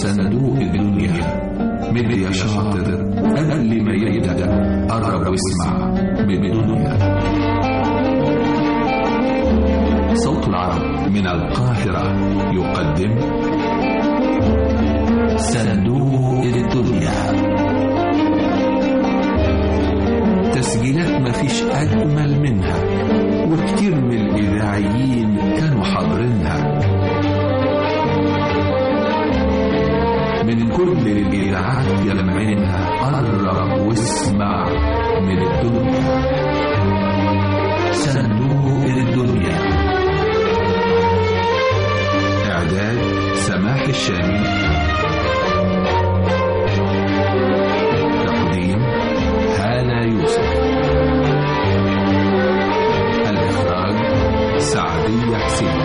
صندوق الدنيا. مد يا شاطر قبل ما يبدأ، قرب واسمع من الدنيا. صوت العرب من القاهرة يقدم صندوق الدنيا. تسجيلات مفيش أجمل منها، وكتير من الإذاعيين كانوا حاضرينها. من كل الإذاعات يلمعينها، قرب واسمع من الدنيا. صندوق الدنيا. إعداد سماح الشامي. تقديم هالة يوسف. الإخراج سعدية حسين.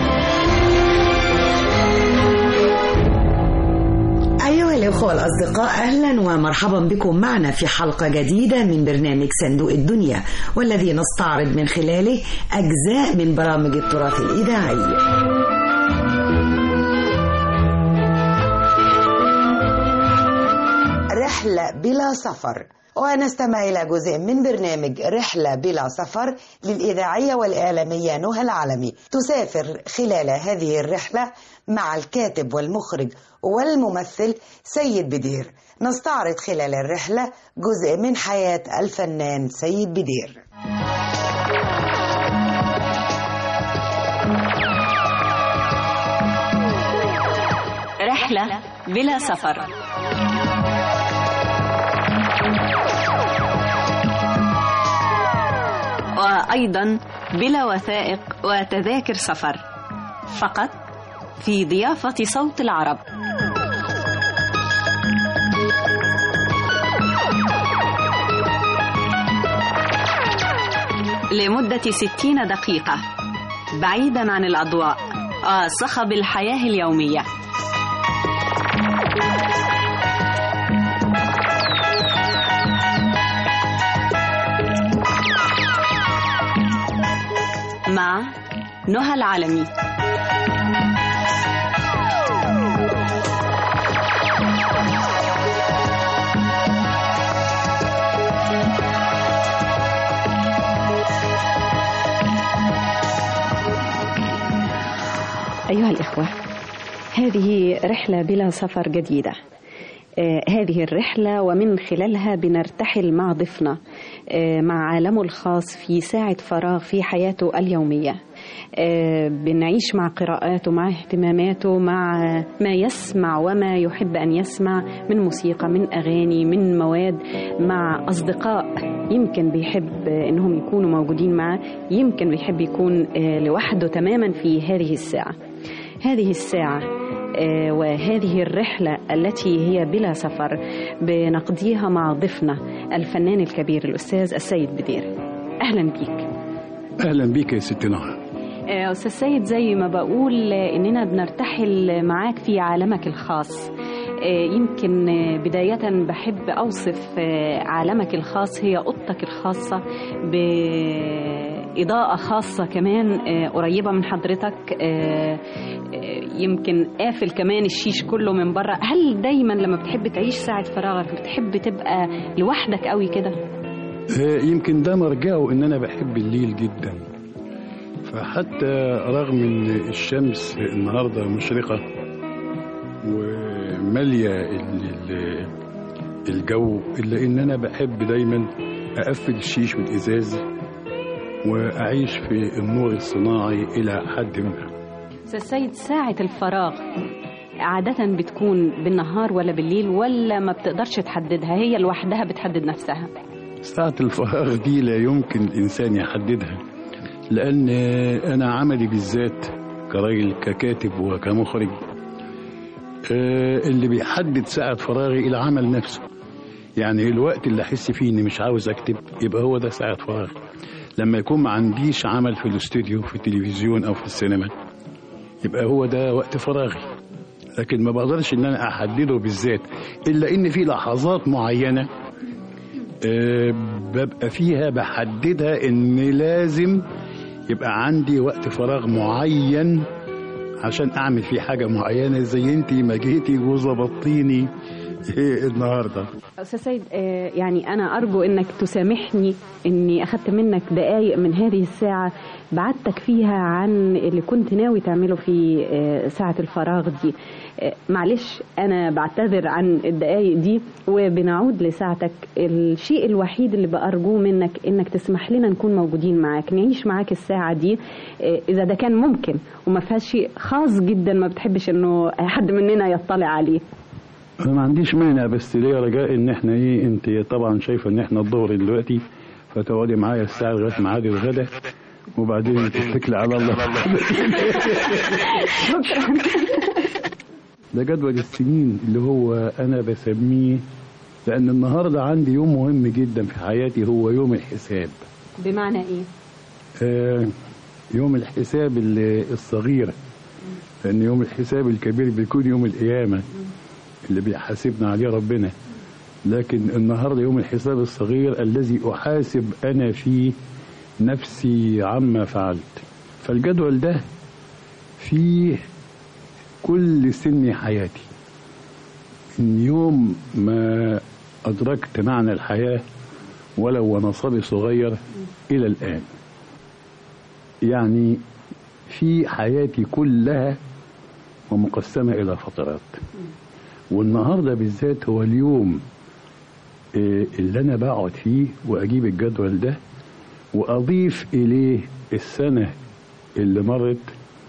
أيها الأخوة الأصدقاء، أهلا ومرحبا بكم معنا في حلقة جديدة من برنامج صندوق الدنيا، والذي نستعرض من خلاله أجزاء من برامج التراث الإذاعي. رحلة بلا سفر، ونستمع إلى جزء من برنامج رحلة بلا سفر للإذاعية والإعلامية نهى العلمي. تسافر خلال هذه الرحلة مع الكاتب والمخرج والممثل سيد بدير. نستعرض خلال الرحلة جزء من حياة الفنان سيد بدير. رحلة بلا سفر. وأيضا بلا وثائق وتذاكر سفر، فقط في ضيافة صوت العرب. لمدة 60 دقيقة، بعيدا عن الأضواء وصخب الحياة اليومية. مع نهى العلمي. أيها الإخوة، هذه رحلة بلا سفر جديدة. هذه الرحلة ومن خلالها بنرتحل مع ضيفنا مع عالمه الخاص في ساعة فراغ في حياته اليومية. بنعيش مع قراءاته، مع اهتماماته، مع ما يسمع وما يحب أن يسمع من موسيقى، من أغاني، من مواد، مع أصدقاء يمكن بيحب أنهم يكونوا موجودين معه، يمكن بيحب يكون لوحده تماما في هذه الساعة. هذه الساعة وهذه الرحلة التي هي بلا سفر بنقضيها مع ضيفنا الفنان الكبير الأستاذ السيد بدير. أهلا بيك. أهلا بيك يا ست نهى. أستاذ سيد، زي ما بقول إننا بنرتحل معاك في عالمك الخاص. يمكن بداية بحب أوصف عالمك الخاص، هي أوضتك الخاصة بإضاءة خاصة كمان قريبة من حضرتك، يمكن قافل كمان الشيش كله من بره. هل دايما لما بتحب تعيش ساعة فراغك بتحب تبقى لوحدك قوي كده؟ يمكن ده مرجعه إن أنا بحب الليل جدا، فحتى رغم إن الشمس النهاردة مشرقة ومالية الجو، إلا إن أنا بحب دايما أقفل الشيش والإزاز وأعيش في النور الصناعي إلى حد ما. أستاذ سيد، ساعة الفراغ عادة بتكون بالنهار ولا بالليل، ولا ما بتقدرش تحددها، هي لوحدها بتحدد نفسها؟ ساعة الفراغ دي لا يمكن الإنسان يحددها، لأن أنا عملي بالذات كراجل ككاتب وكمخرج اللي بيحدد ساعة فراغي العمل نفسه. يعني الوقت اللي أحس فيه إني مش عاوز أكتب يبقى هو ده ساعة فراغ. لما يكون ما عنديش عمل في الاستوديو في التلفزيون أو في السينما يبقى هو ده وقت فراغي، لكن ما بقدرش إن أنا أحدده بالذات، إلا إن في لحظات معينة ببقى فيها بحددها إن لازم يبقى عندي وقت فراغ معين عشان أعمل فيه حاجة معينة زي أنتي ما جيتي وظبطتيني النهاردة. أستاذ سيد، يعني أنا أرجو أنك تسامحني أني أخذت منك دقايق من هذه الساعة بعدتك فيها عن اللي كنت ناوي تعمله في ساعة الفراغ دي. معلش أنا بعتذر عن الدقايق دي وبنعود لساعتك. الشيء الوحيد اللي بأرجوه منك أنك تسمح لنا نكون موجودين معاك، نعيش معاك الساعة دي إذا ده كان ممكن، وما فيهاش شيء خاص جدا ما بتحبش أنه حد مننا يطلع عليه. أنا ما عنديش مانع، بس ليا رجاء إن إحنا أنت طبعا شايفة إن إحنا الظهر دلوقتي، فتقعدي معايا الساعة لغاية ميعاد الغدا وبعدين تتكلي على الله. شكرا. ده جدول السنين اللي هو أنا بسميه، لأن النهاردة عندي يوم مهم جدا في حياتي، هو يوم الحساب. بمعنى إيه؟ يوم الحساب الصغير، لأن يوم الحساب الكبير بيكون يوم القيامة اللي بيحاسبنا عليه ربنا، لكن النهاردة يوم الحساب الصغير الذي أحاسب أنا فيه نفسي عما فعلت. فالجدول ده فيه كل سن حياتي، من يوم ما أدركت معنى الحياة ولو وأنا صبي صغير إلى الآن. يعني في حياتي كلها ومقسمة إلى فترات، والنهاردة بالذات هو اليوم اللي أنا بقعد فيه وأجيب الجدول ده وأضيف إليه السنة اللي مرت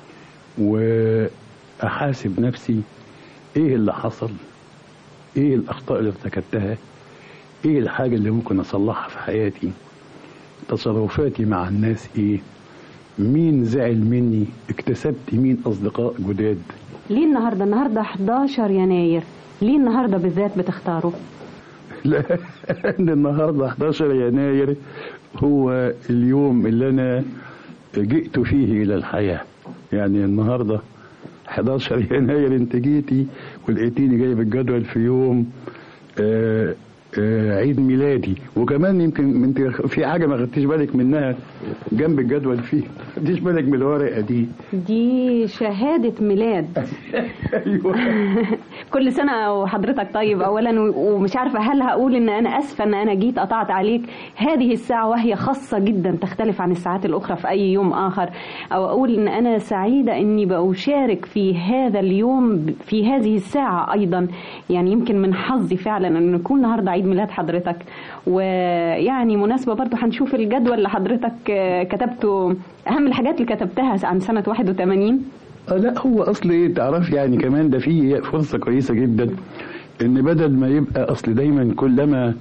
وأحاسب نفسي إيه اللي حصل، إيه الأخطاء اللي ارتكبتها، إيه الحاجة اللي ممكن أصلحها في حياتي، تصرفاتي مع الناس إيه، مين زعل مني، اكتسبت مين أصدقاء جداد. ليه النهاردة؟ النهاردة 11 يناير، ليه النهاردة بالذات بتختاره؟ لأن النهاردة 11 يناير هو اليوم اللي أنا جئت فيه إلى الحياة. يعني النهاردة 11 يناير أنت جيتي ولقيتيني جايب الجدول في يوم عيد ميلادي، وكمان يمكن انت في حاجه ما خدتيش بالك منها جنب الجدول فيه، ما خدتيش بالك من الورقه دي شهاده ميلاد. ايوه. كل سنه وحضرتك طيب اولا، ومش عارفه هل هقول ان انا اسفه ان انا جيت قطعت عليك هذه الساعه وهي خاصه جدا تختلف عن الساعات الاخرى في اي يوم اخر، او اقول ان انا سعيده اني بشارك في هذا اليوم في هذه الساعه ايضا. يعني يمكن من حظي فعلا ان يكون النهارده عيد ميلاد حضرتك، ويعني مناسبة برضو هنشوف الجدول اللي حضرتك كتبته، أهم الحاجات اللي كتبتها عن سنة 81. لا هو أصل إيه تعرف، يعني كمان ده فيه فرصة كويسة جدا إن بدل ما يبقى أصل دايما كلما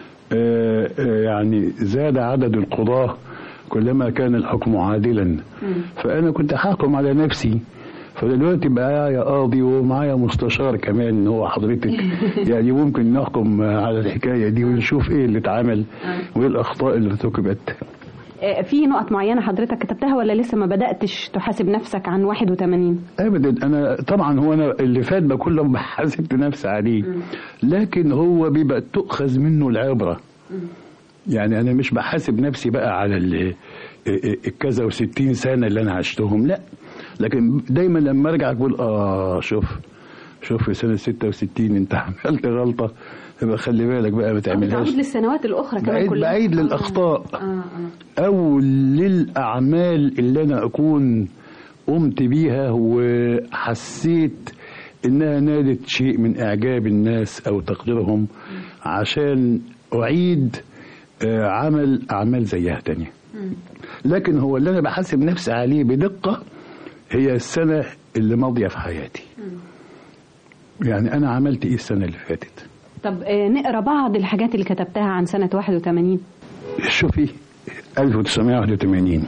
يعني زاد عدد القضاة كلما كان الحكم عادلا، فأنا كنت حاكم على نفسي، فدلوقتي معايا قاضي ومعايا مستشار كمان هو حضرتك. يعني ممكن نحكم على الحكاية دي ونشوف ايه اللي اتعمل وايه الأخطاء اللي ارتكبت. في نقط معينة حضرتك كتبتها ولا لسه ما بدأتش تحاسب نفسك عن 81؟ أبدا، أنا طبعا هو أنا اللي فات ده كله ما حاسبت نفسي عليه، لكن هو بيبقى تؤخذ منه العبرة. يعني أنا مش بحاسب نفسي بقى على الكذا و60 سنة اللي أنا عشتهم، لا، لكن دايما لما ارجع اقول شوف في سنه 66 انت عملت غلطه، يبقى خلي بالك بقى ما تعملهاش. بعيد للسنوات الاخرى كمان كلها، بعيد للاخطاء او للاعمال اللي انا اكون قمت بيها وحسيت انها نالت شيء من اعجاب الناس او تقديرهم، عشان اعيد عمل اعمال زيها تانية. لكن هو اللي انا بحاسب نفسي عليه بدقه هي السنة اللي ماضية في حياتي. يعني أنا عملت إيه السنة اللي فاتت. طب نقرأ بعض الحاجات اللي كتبتها عن سنة 81. شوفي 1981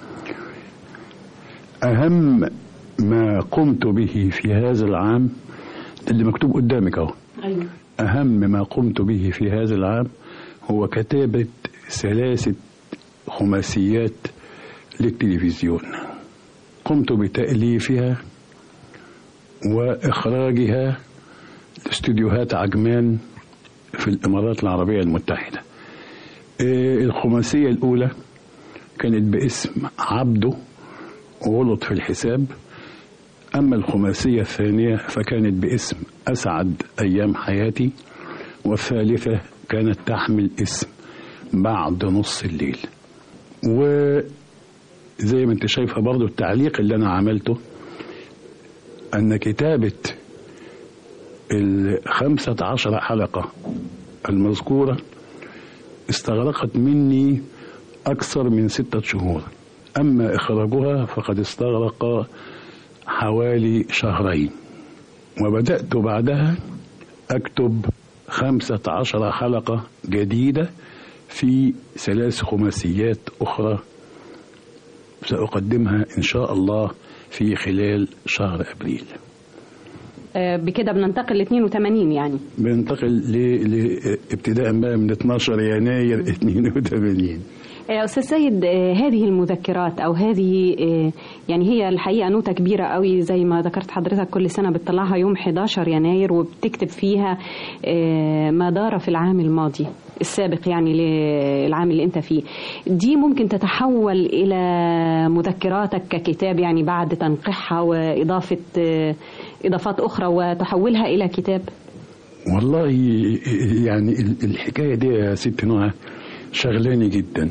أهم ما قمت به في هذا العام اللي مكتوب قدامك أهو. أيوة. أهم ما قمت به في هذا العام هو كتابة 3 خماسيات للتلفزيون، قمت بتأليفها وإخراجها لاستوديوهات عجمان في الإمارات العربية المتحدة. الخماسية الأولى كانت باسم عبده غلط في الحساب. أما الخماسية الثانية فكانت باسم أسعد أيام حياتي، والثالثة كانت تحمل اسم بعد نص الليل. وزي ما انت شايفة برضو التعليق اللي أنا عملته أن كتابة 15 حلقة المذكورة استغرقت مني أكثر من 6 شهور، أما إخراجها فقد استغرق حوالي 2 شهرين. وبدأت بعدها أكتب 15 حلقة جديدة في 3 خماسيات أخرى سأقدمها إن شاء الله في خلال شهر أبريل. بكده بننتقل ل 82 يعني. بننتقل ابتداء بقى من 12 يناير 82. أستاذ سيد، هذه المذكرات أو هذه يعني هي الحقيقة نوتة كبيرة قوي زي ما ذكرت حضرتك، كل سنة بتطلعها يوم 11 يناير وبتكتب فيها ما دار في العام الماضي السابق، يعني للعام اللي انت فيه. دي ممكن تتحول إلى مذكراتك ككتاب يعني بعد تنقيحها وإضافة إضافات أخرى وتحولها إلى كتاب؟ والله يعني الحكاية دي يا ست نهى شغلاني جدا،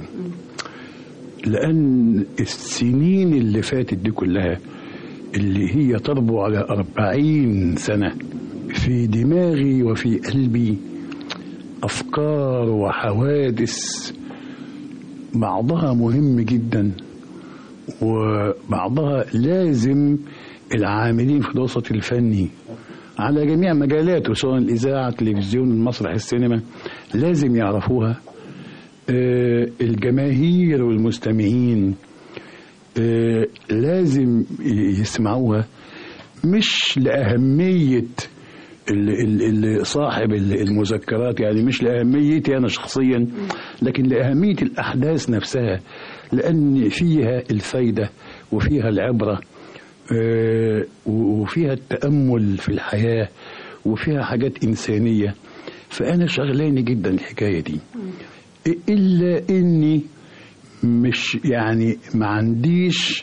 لأن السنين اللي فاتت دي كلها اللي هي تربو على 40 سنة في دماغي وفي قلبي أفكار وحوادث، بعضها مهم جدا وبعضها لازم العاملين في الوسط الفني على جميع مجالاته سواء الإذاعة، التلفزيون، المسرح، السينما لازم يعرفوها. الجماهير والمستمعين لازم يسمعوها، مش لأهمية صاحب المذكرات، يعني مش لأهميتي أنا شخصيا، لكن لأهمية الأحداث نفسها، لأن فيها الفايدة وفيها العبرة وفيها التأمل في الحياة وفيها حاجات إنسانية. فأنا شغلاني جدا الحكاية دي، إلا إني مش يعني ما عنديش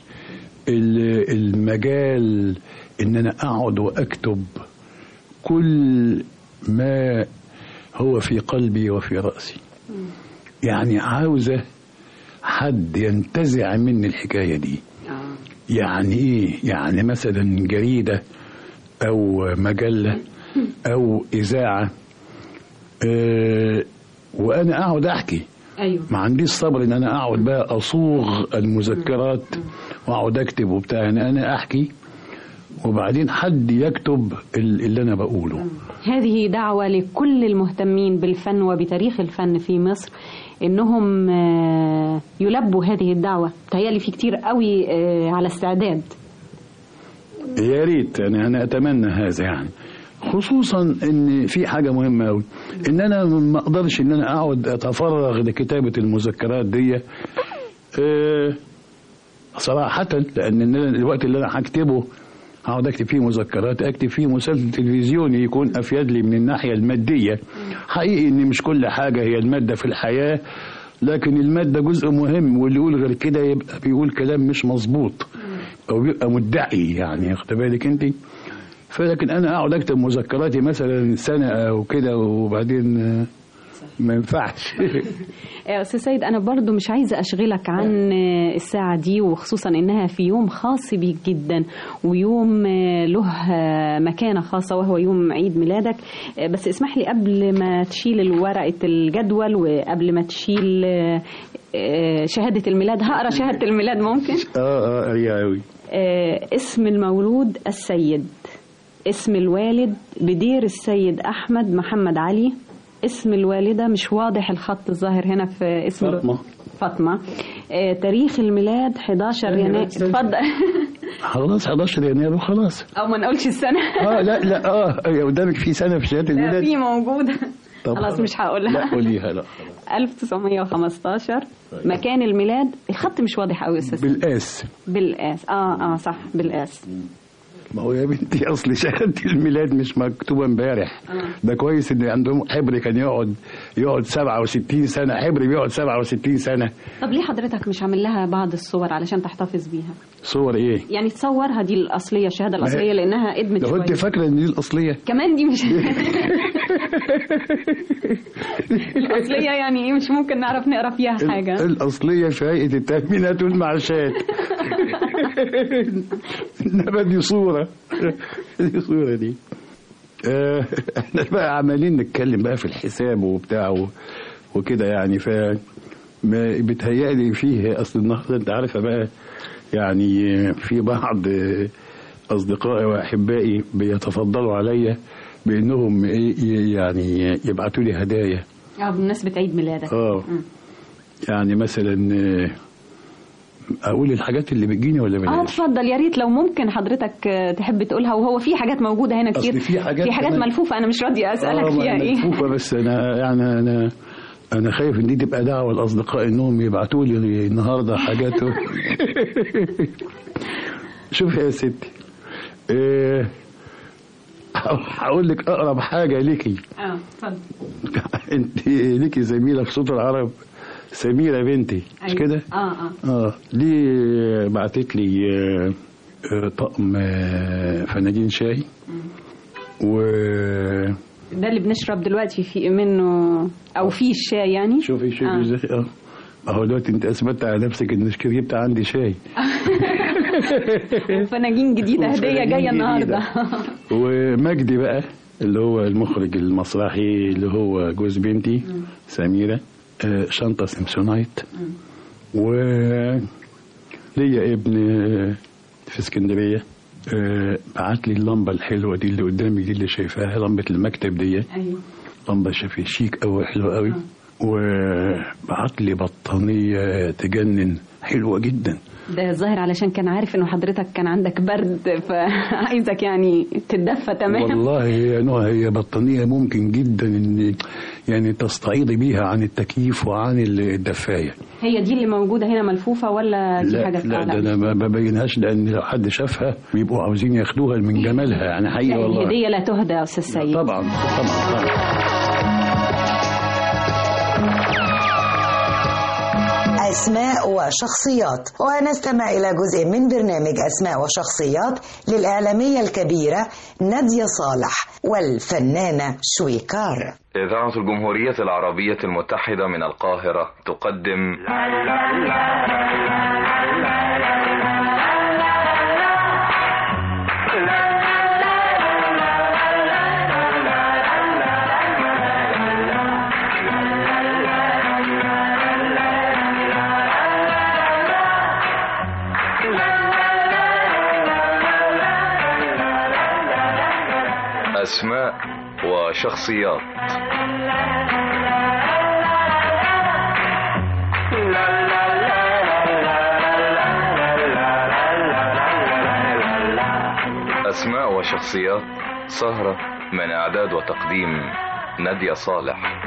المجال إن أنا أقعد وأكتب كل ما هو في قلبي وفي رأسي. يعني عاوزة حد ينتزع مني الحكاية دي. يعني إيه؟ يعني مثلا جريدة أو مجلة أو إذاعة وأنا أقعد أحكي. أيوه. ما عنديش صبر إن أنا أقعد بقى أصوغ المذكرات وأقعد أكتب وبتاع، يعني أنا أحكي وبعدين حد يكتب اللي أنا بقوله. هذه دعوة لكل المهتمين بالفن وبتاريخ الفن في مصر إنهم يلبوا هذه الدعوة. تهيألي في كتير قوي على استعداد. يا ريت، يعني أنا أتمنى هذا، يعني خصوصا ان في حاجه مهمه قوي، ان انا ما اقدرش ان انا اقعد اتفرغ لكتابه المذكرات دي صراحه، لان الوقت اللي انا هكتبه هقعد اكتب فيه مذكرات، اكتب فيه مسلسل تلفزيوني يكون افيد لي من الناحيه الماديه. حقيقي ان مش كل حاجه هي الماده في الحياه، لكن الماده جزء مهم، واللي يقول غير كده يبقى بيقول كلام مش مظبوط او بيبقى مدعي، يعني واخد بالك انت. فلكن انا اقعد اكتب مذكراتي مثلا سنه او كده وبعدين ما ينفعش. يا استاذ سيد، انا برضو مش عايزه اشغلك عن الساعه دي، وخصوصا انها في يوم خاص بيك جدا ويوم له مكانه خاصه وهو يوم عيد ميلادك. بس اسمح لي قبل ما تشيل ورقه الجدول وقبل ما تشيل شهاده الميلاد هقرا شهاده الميلاد ممكن؟ يا قوي. اسم المولود السيد، اسم الوالد بدير السيد أحمد محمد علي، اسم الوالدة مش واضح الخط الظاهر هنا في اسم فاطمة. تاريخ الميلاد 11 يناير. اتفضل. خلاص 11 يناير وخلاص، أو ما نقولش السنة. لا قدامك في سنة في شهادة الميلاد؟ لا في موجودة. خلاص مش هقولها. لا قوليها. لا 1915. مكان الميلاد الخط مش واضح قوي يا استاذ. بالقاس. بالقاس. صح بالقاس. ما هو يا بنتي اصل شهاده الميلاد مش مكتوبه امبارح. ده كويس ان عندهم حبر كان يقعد 67 سنه، حبر بيقعد 67 سنه. طب ليه حضرتك مش عامل لها بعض الصور علشان تحتفظ بيها؟ صور ايه؟ يعني تصورها دي الاصليه، الشهاده الاصليه، لانها ادمت شويه. لو انت فاكره ان دي الاصليه كمان دي مش الاصليه يعني ايه؟ مش ممكن نعرف نقرا فيها حاجه؟ الاصليه في هيئه التامينات والمعاشات. انما دي صوره دي. احنا بقى عمالين نتكلم بقى في الحساب وبتاع وكده يعني، ف ما بتهيألي فيه اصل النهارده انت عارفه بقى يعني في بعض اصدقائي واحبائي بيتفضلوا عليا بانهم يعني يبعتوا لي هدايا بمناسبه عيد ميلادك. يعني مثلا اقول الحاجات اللي بتجيني ولا بلاش؟ اتفضل يا ريت لو ممكن حضرتك تحب تقولها. وهو في حاجات موجوده هنا كتير، في حاجات ملفوفه انا مش راضيه اسالك فيها ايه. ملفوفه بس انا خايف ان دي تبقى دعوه لاصدقائي انهم يبعتوا لي النهارده حاجات. شوف يا ستي، هقول لك اقرب حاجه ليكي. اتفضل. انت ليكي زميله في صوت العرب، سميرة بنتي، مش كده؟ دي بعتت لي طقم فناجين شاي، و ده اللي بنشرب دلوقتي في منه او فيه الشاي يعني. شوفي ازاي. اهو دلوقتي انت اثبتت على نفسك ان جبت عندي شاي. وفناجين جديده هديه جايه النهارده. ومجدي بقى اللي هو المخرج المسرحي اللي هو جوز بنتي سميرة، شنطة سامسونايت. وليا ابن في اسكندرية بعت لي اللمبة الحلوة دي اللي قدامي دي اللي شايفاها، لمبة المكتب دي. أيوة. لمبة شايفها شيك قوي، حلوة قوي. وبعت لي بطانية تجنن، حلوة جدا. ده الظاهر علشان كان عارف انه حضرتك كان عندك برد فعايزك يعني تتدفى تمام. والله يا نهى هي بطانية ممكن جدا ان يعني تستعيضي بيها عن التكييف وعن الدفاية. هي دي اللي موجودة هنا ملفوفة ولا دي حاجة؟ لا ده انا ما ببينهاش لان لو حد شافها بيبقوا عاوزين ياخدوها من جمالها يعني حقيقي والله. الهدية لا تهدى يا استاذ سيد. طبعا. أسماء وشخصيات، ونستمع إلى جزء من برنامج أسماء وشخصيات للإعلامية الكبيرة نادية صالح والفنانة شويكار. إذاعة الجمهورية العربية المتحدة من القاهرة تقدم أسماء وشخصيات. أسماء وشخصيات، سهرة من إعداد وتقديم نادية صالح.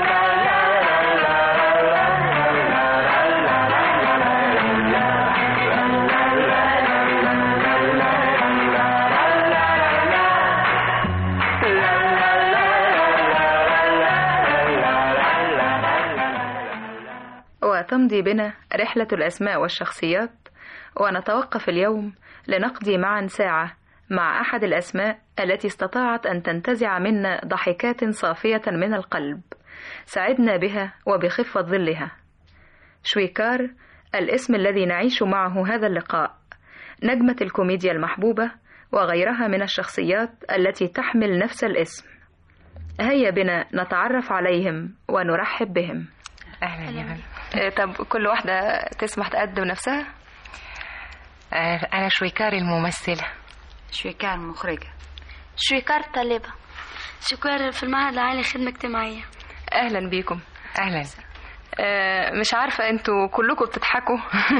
وتمضي بنا رحلة الأسماء والشخصيات، ونتوقف اليوم لنقضي معا ساعة مع أحد الأسماء التي استطاعت أن تنتزع منا ضحكات صافية من القلب سعدنا بها وبخفة ظلها. شويكار، الاسم الذي نعيش معه هذا اللقاء، نجمة الكوميديا المحبوبة وغيرها من الشخصيات التي تحمل نفس الاسم. هيا بنا نتعرف عليهم ونرحب بهم. أهلا يا غالي. طب كل واحدة تسمح تقدم نفسها؟ أنا شويكار الممثلة. شويكار مخرجة. شويكار طالبة. شويكار في المعهد العالي للخدمة الاجتماعية. أهلا بيكم. أهلا. مش عارفة أنتوا كلكم بتضحكوا.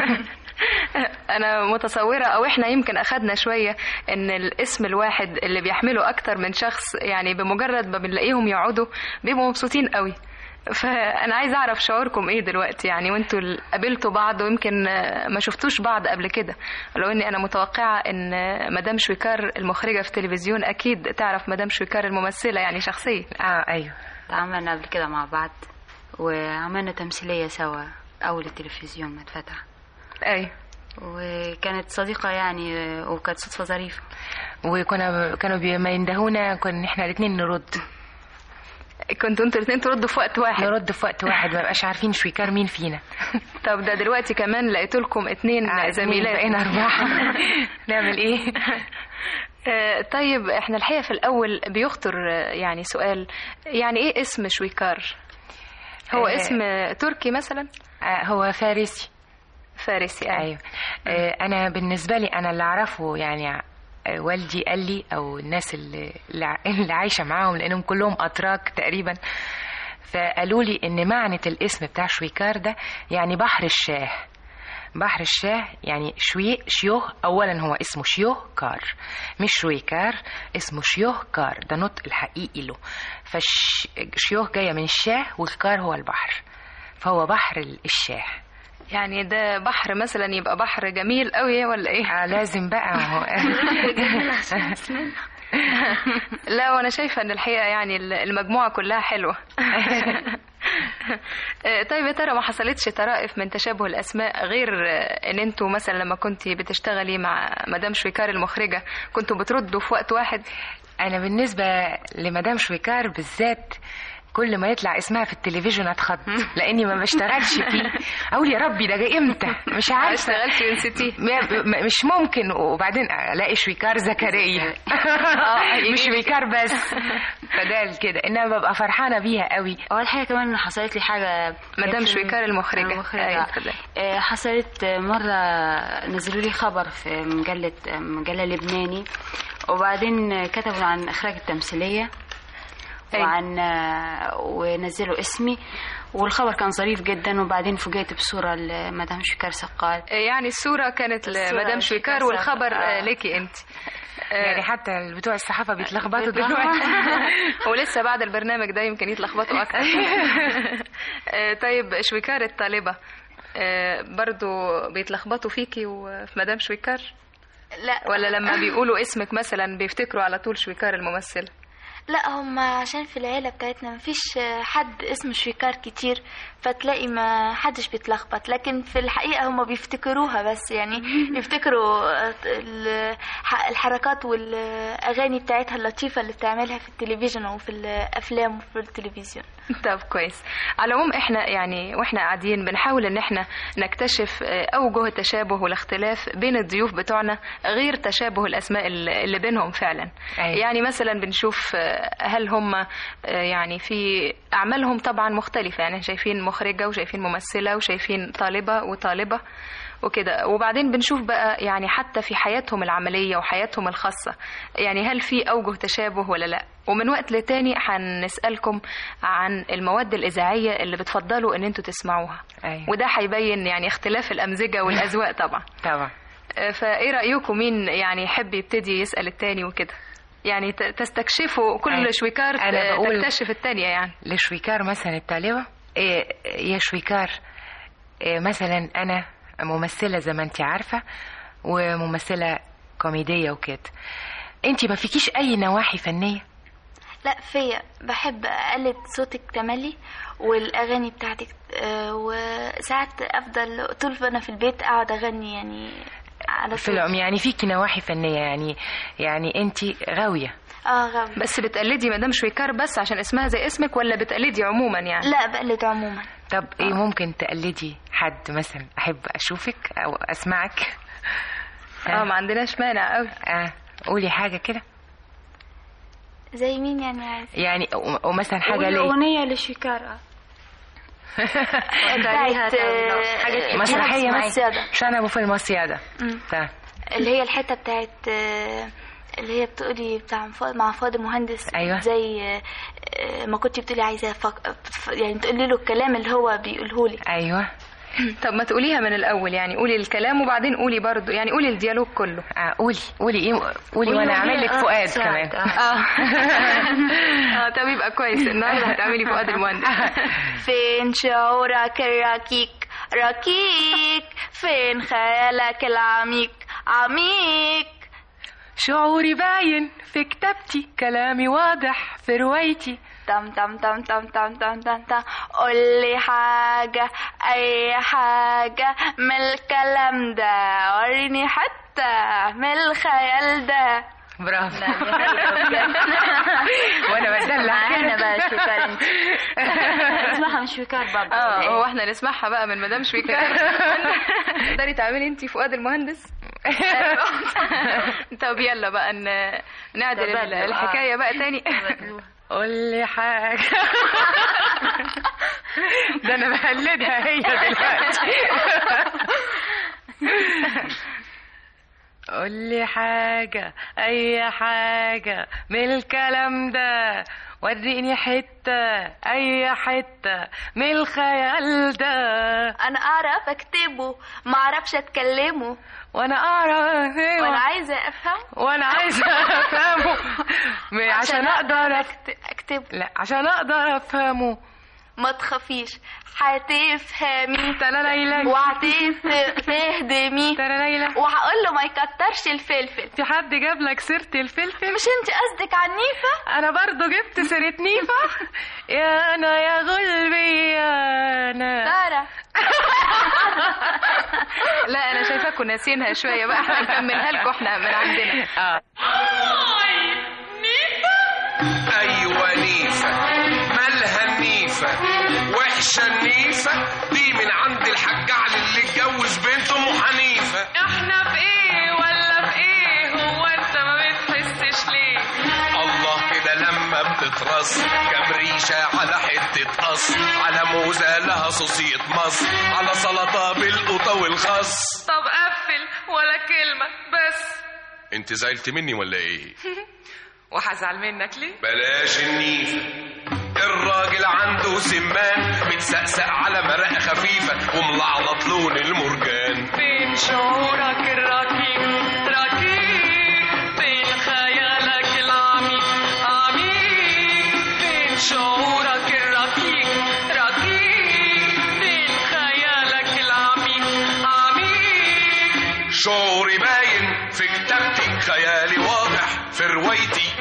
أنا متصورة أو إحنا يمكن أخدنا شوية إن الاسم الواحد اللي بيحمله أكتر من شخص يعني بمجرد ما بنلاقيهم يقعدوا بيبقوا مبسوطين قوي. فأنا عايزة أعرف شعوركم إيه دلوقتي يعني، وأنتوا قابلتوا بعض ويمكن ما شفتوش بعض قبل كده، ولو إني أنا متوقعة إن مدام شويكار المخرجة في التلفزيون أكيد تعرف مدام شويكار الممثلة يعني شخصيا. أيوه تعاملنا قبل كده مع بعض وعملنا تمثيلية سوا أول التلفزيون ما اتفتح. أي. وكانت صديقة يعني، وكانت صدفة ظريفة. كانوا ما يندهونا كنا احنا الاثنين نرد. كنتوا انتوا الاثنين تردوا في وقت واحد؟ نرد في وقت واحد، ما بقاش عارفين شويكار مين فينا. طب ده دلوقتي كمان لقيتوا لكم 2 زميلات. بقينا 4. نعمل ايه؟ طيب احنا الحقيقة في الأول بيخطر يعني سؤال، يعني ايه اسم شويكار؟ هو اسم تركي مثلا؟ هو فارسي. أيوه. أنا بالنسبة لي أنا اللي أعرفه يعني والدي قال لي، أو الناس اللي عايشة معاهم لأنهم كلهم أتراك تقريبا، فقالوا لي إن معنى الاسم بتاع شويكار ده يعني بحر الشاه. بحر الشاه يعني شيوه. أولا هو اسمه شيوه كار، مش شويكار، اسمه شيوه كار، ده نطق الحقيقي له. فشيوه جاية من الشاه والكار هو البحر، فهو بحر الشاه. يعني ده بحر مثلا يبقى بحر جميل قوي ولا ايه؟ لازم بقى. لا، وانا شايفه ان الحقيقه يعني المجموعه كلها حلوه. طيب يا ترى ما حصلتش طرائف من تشابه الاسماء، غير ان انتوا مثلا لما كنتي بتشتغلي مع مدام شويكار المخرجه كنتوا بتردوا في وقت واحد؟ انا بالنسبه لمدام شويكار بالذات كل ما يطلع اسمها في التلفزيون اتخض، لاني ما بشتغلش فيه. اقول يا ربي ده جاي امتى؟ مش عارفه. اشتغلتي ونسيتيه؟ مش ممكن. وبعدين الاقي شويكار زكريا. مش شويكار بس. فده كده، انما ببقى فرحانه بيها قوي. الحقيقه كمان حصلت لي حاجه مدام شويكار المخرجه. حصلت مره نزلوا لي خبر في مجله لبناني، وبعدين كتبوا عن اخراج التمثيليه ونزلوا اسمي، والخبر كان ظريف جدا. وبعدين فوجئت بصورة لمدام شويكار سقال. يعني الصورة كانت لمدام شويكار والخبر ليكي انت. يعني حتى بتوع الصحافة بيتلخبطوا دلوقتي. ولسه بعد البرنامج ده يمكن يتلخبطوا أكتر. طيب شويكار الطالبة برضو بيتلخبطوا فيكي وفي مدام شويكار؟ لا. ولا لما بيقولوا اسمك مثلا بيفتكروا على طول شويكار الممثلة؟ لا، هم عشان في العيلة بتاعتنا مفيش حد اسمه شويكار كتير، فتلاقي ما حدش بيتلخبط. لكن في الحقيقة هم بيفتكروها بس، يعني يفتكروا الحركات والأغاني بتاعتها اللطيفة اللي بتعملها في التلفزيون وفي الأفلام وفي التلفزيون. طب كويس. على العموم احنا يعني واحنا قاعدين بنحاول ان احنا نكتشف اوجه التشابه والاختلاف بين الضيوف بتوعنا، غير تشابه الاسماء اللي بينهم فعلا. يعني مثلا بنشوف هل هم يعني في اعمالهم طبعا مختلفة، يعني شايفين مخرجة وشايفين ممثلة وشايفين طالبة وطالبة وكده، وبعدين بنشوف بقى يعني حتى في حياتهم العملية وحياتهم الخاصة يعني هل في أوجه تشابه ولا لا. ومن وقت لتاني هنسألكم عن المواد الإذاعية اللي بتفضلوا ان انتوا تسمعوها. وده هيبين يعني اختلاف الأمزجة والأذواق طبعا. فايه رأيكم مين يعني يحب يبتدي يسأل التاني وكده، يعني تستكشفوا كل شويكار تكتشف التانية. يعني لشويكار مثلا الطالبة يا شويكار مثلا أنا ممثلة زي ما انت عارفة، وممثلة كوميدية وكده. انت ما فيكيش أي نواحي فنية؟ لا، فيا بحب أقلد صوتك تملي والأغاني بتاعتك، وساعات أفضل طول ما أنا في البيت أقعد أغني يعني على في العموم. يعني فيكي نواحي فنية، يعني انت غاوية. غاوية. بس بتقلدي مدام شويكار بس عشان اسمها زي اسمك، ولا بتقلدي عموما يعني؟ لا، بقلد عموما. طب ايه ممكن تقلدي حد مثلا احب اشوفك او اسمعك؟ ما عندناش مانع قوي. قولي حاجة كده. زي مين يعني عايز؟ يعني ومثلا حاجة ليه؟ أغنية لشويكار مسرحية مش أنا أبو في المصيادة اللي هي الحتة بتاعت اللي هي بتقولي بتاع مع فاضل مهندس. أيوة. زي ما كنت بتقولي عايزة يعني تقولي له الكلام اللي هو بيقوله لي. أيوة. طب ما تقوليها من الأول، يعني قولي الكلام وبعدين قولي برضو، يعني قولي الديالوج كله. قولي ايه؟ قولي وانا اعمل لك فؤاد كمان. طب يبقى كويس، النهارده هتعملي فؤاد المهندس. فين شعورك الركيك ركيك، فين خيالك العميق عميق. شعوري باين في كتابتي، كلامي واضح في روايتي. تم تم تم تم تم تم تم تم. قولي حاجة أي حاجة من الكلام ده، وريني حتى من الخيال ده. برافو. وانا بدلع انا بقى شويكار. انت اسمعها من شويكار برضه. هو احنا نسمعها بقى من مدام شويكار. تقدري تعملي انتي فؤاد المهندس؟ طب يلا بقى نعدل الحكايه بقى تاني. قولي حاجة. ده انا بقلدها هي دلوقتي. قولي حاجة أي حاجة من الكلام ده، وريني حتة أي حتة من الخيال ده. أنا أعرف أكتبه ما أعرفش أتكلمه، وأنا أعرف وأنا عايزة أفهمه، عشان أقدر أكتبه. لا عشان أقدر أفهمه. ما تخافيش هتفهمي تلاليلا، وهتهدمي تلاليلا، وهقول له ما يكترش الفلفل. في حد جاب لك سيرة الفلفل؟ مش انت قصدك عن نيفة؟ انا برضو جبت سيرة نيفة. يا انا يا غلبي يا انا ترى. لا انا شايفاكم ناسينها شوية بقى، احنا نكملها لكم احنا من عندنا. نيفة. ايوه نيفة، مالها النيفة؟ وحشة النيفة دي من عند الحاج علي اللي اتجوز بنت ام حنيفة. احنا في ايه ولا في ايه؟ هو انت ما بتحسش ليه؟ الله كده لما بتترص كام ريشة على حتة قص، على موزة لها صوصية مصر، على سلطة بالقوطة والخس. طب قفل ولا كلمة بس. انت زعلت مني ولا ايه؟ وهزعل منك ليه؟ بلاش النيفة، الراجل عنده سمان متسقسق على مرقة خفيفة وملعلط لون المرجان. فين شعورك الركيك ركيك، فين خيالك العميق عميق. فين شعورك الركيك ركيك، فين خيالك العميق عميق. شعوري باين في كتابتي، خيالي واضح في روايتي.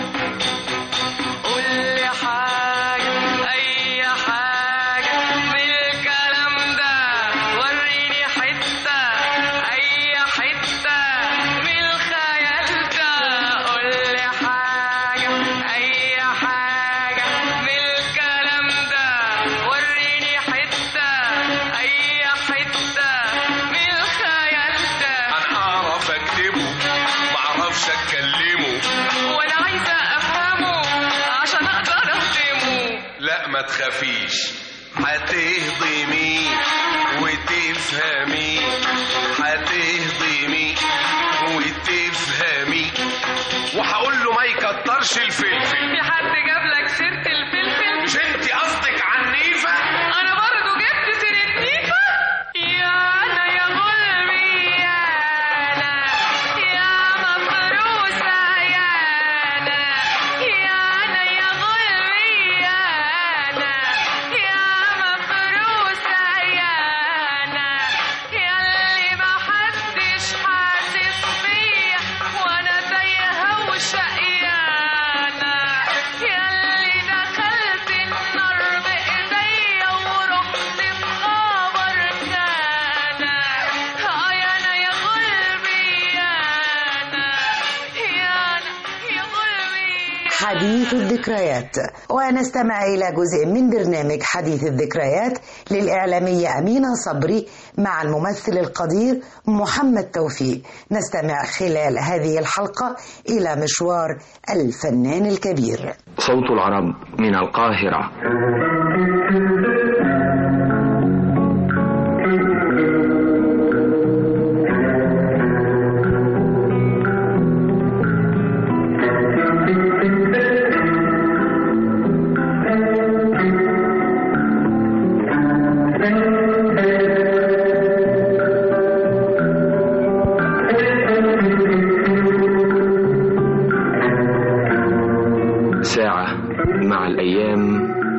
قولي حاجة أي حاجة من الكلام ده، وريني حتة أي حتة من الخيال ده. قولي حاجة أي حاجة من الكلام ده، وريني حتة أي حتة من الخيال ده. أنا أعرف أكتبه معرفش أتكلمه، وأنا عايزة أفهمه عشان أقدر أخدمه. لا ما تخافيش هتهضمي وتفهمي، هتهضمي وتفهمي، وهقول له ما يكترش الفلفل. في حد جاب لك سيرة الفلفل؟ مش انت قصدك عن نيفة؟ أنا برضو جبت سيرة نيفة. يا أنا يا غلبي يا أنا، يا مفروسة يا أنا، يا أنا يا غلبي يا أنا، يا مفروسة يا أنا، يا اللي محدش حاسس بيا وأنا تايهة وشقيانة، يا اللي دخلت النار بإيديا ورحت في خبر كان. يا أنا يا غلبي يا أنا، يا أنا يا غلبي. حديث الذكريات، ونستمع إلى جزء من برنامج حديث الذكريات للإعلامية أمينة صبري مع الممثل القدير محمد توفيق. نستمع خلال هذه الحلقة إلى مشوار الفنان الكبير. صوت العرب من القاهرة.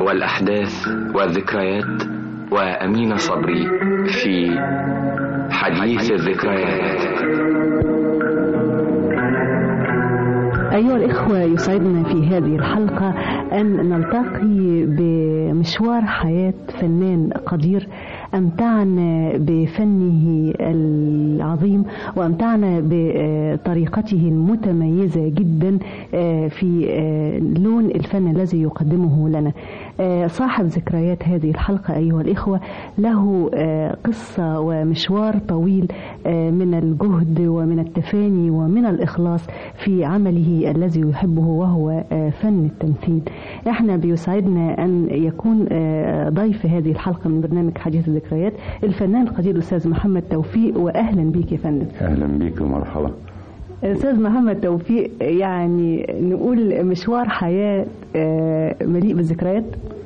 والأحداث والذكريات وأمين صبري في حديث الذكريات. أيها الإخوة، يسعدنا في هذه الحلقة أن نلتقي بمشوار حياة فنان قدير أمتعنا بفنه العظيم وأمتعنا بطريقته المتميزة جدا في لون الفن الذي يقدمه لنا. صاحب ذكريات هذه الحلقة أيها الإخوة له قصة ومشوار طويل من الجهد ومن التفاني ومن الإخلاص في عمله الذي يحبه وهو فن التمثيل. احنا بيسعدنا أن يكون ضيف هذه الحلقة من برنامج حديث الذكريات الفنان القدير الأستاذ محمد توفيق، وأهلا بيك يا فندم. أهلا بيك ومرحبا. أستاذ محمد توفيق، يعني نقول مشوار حياة مليء بالذكريات.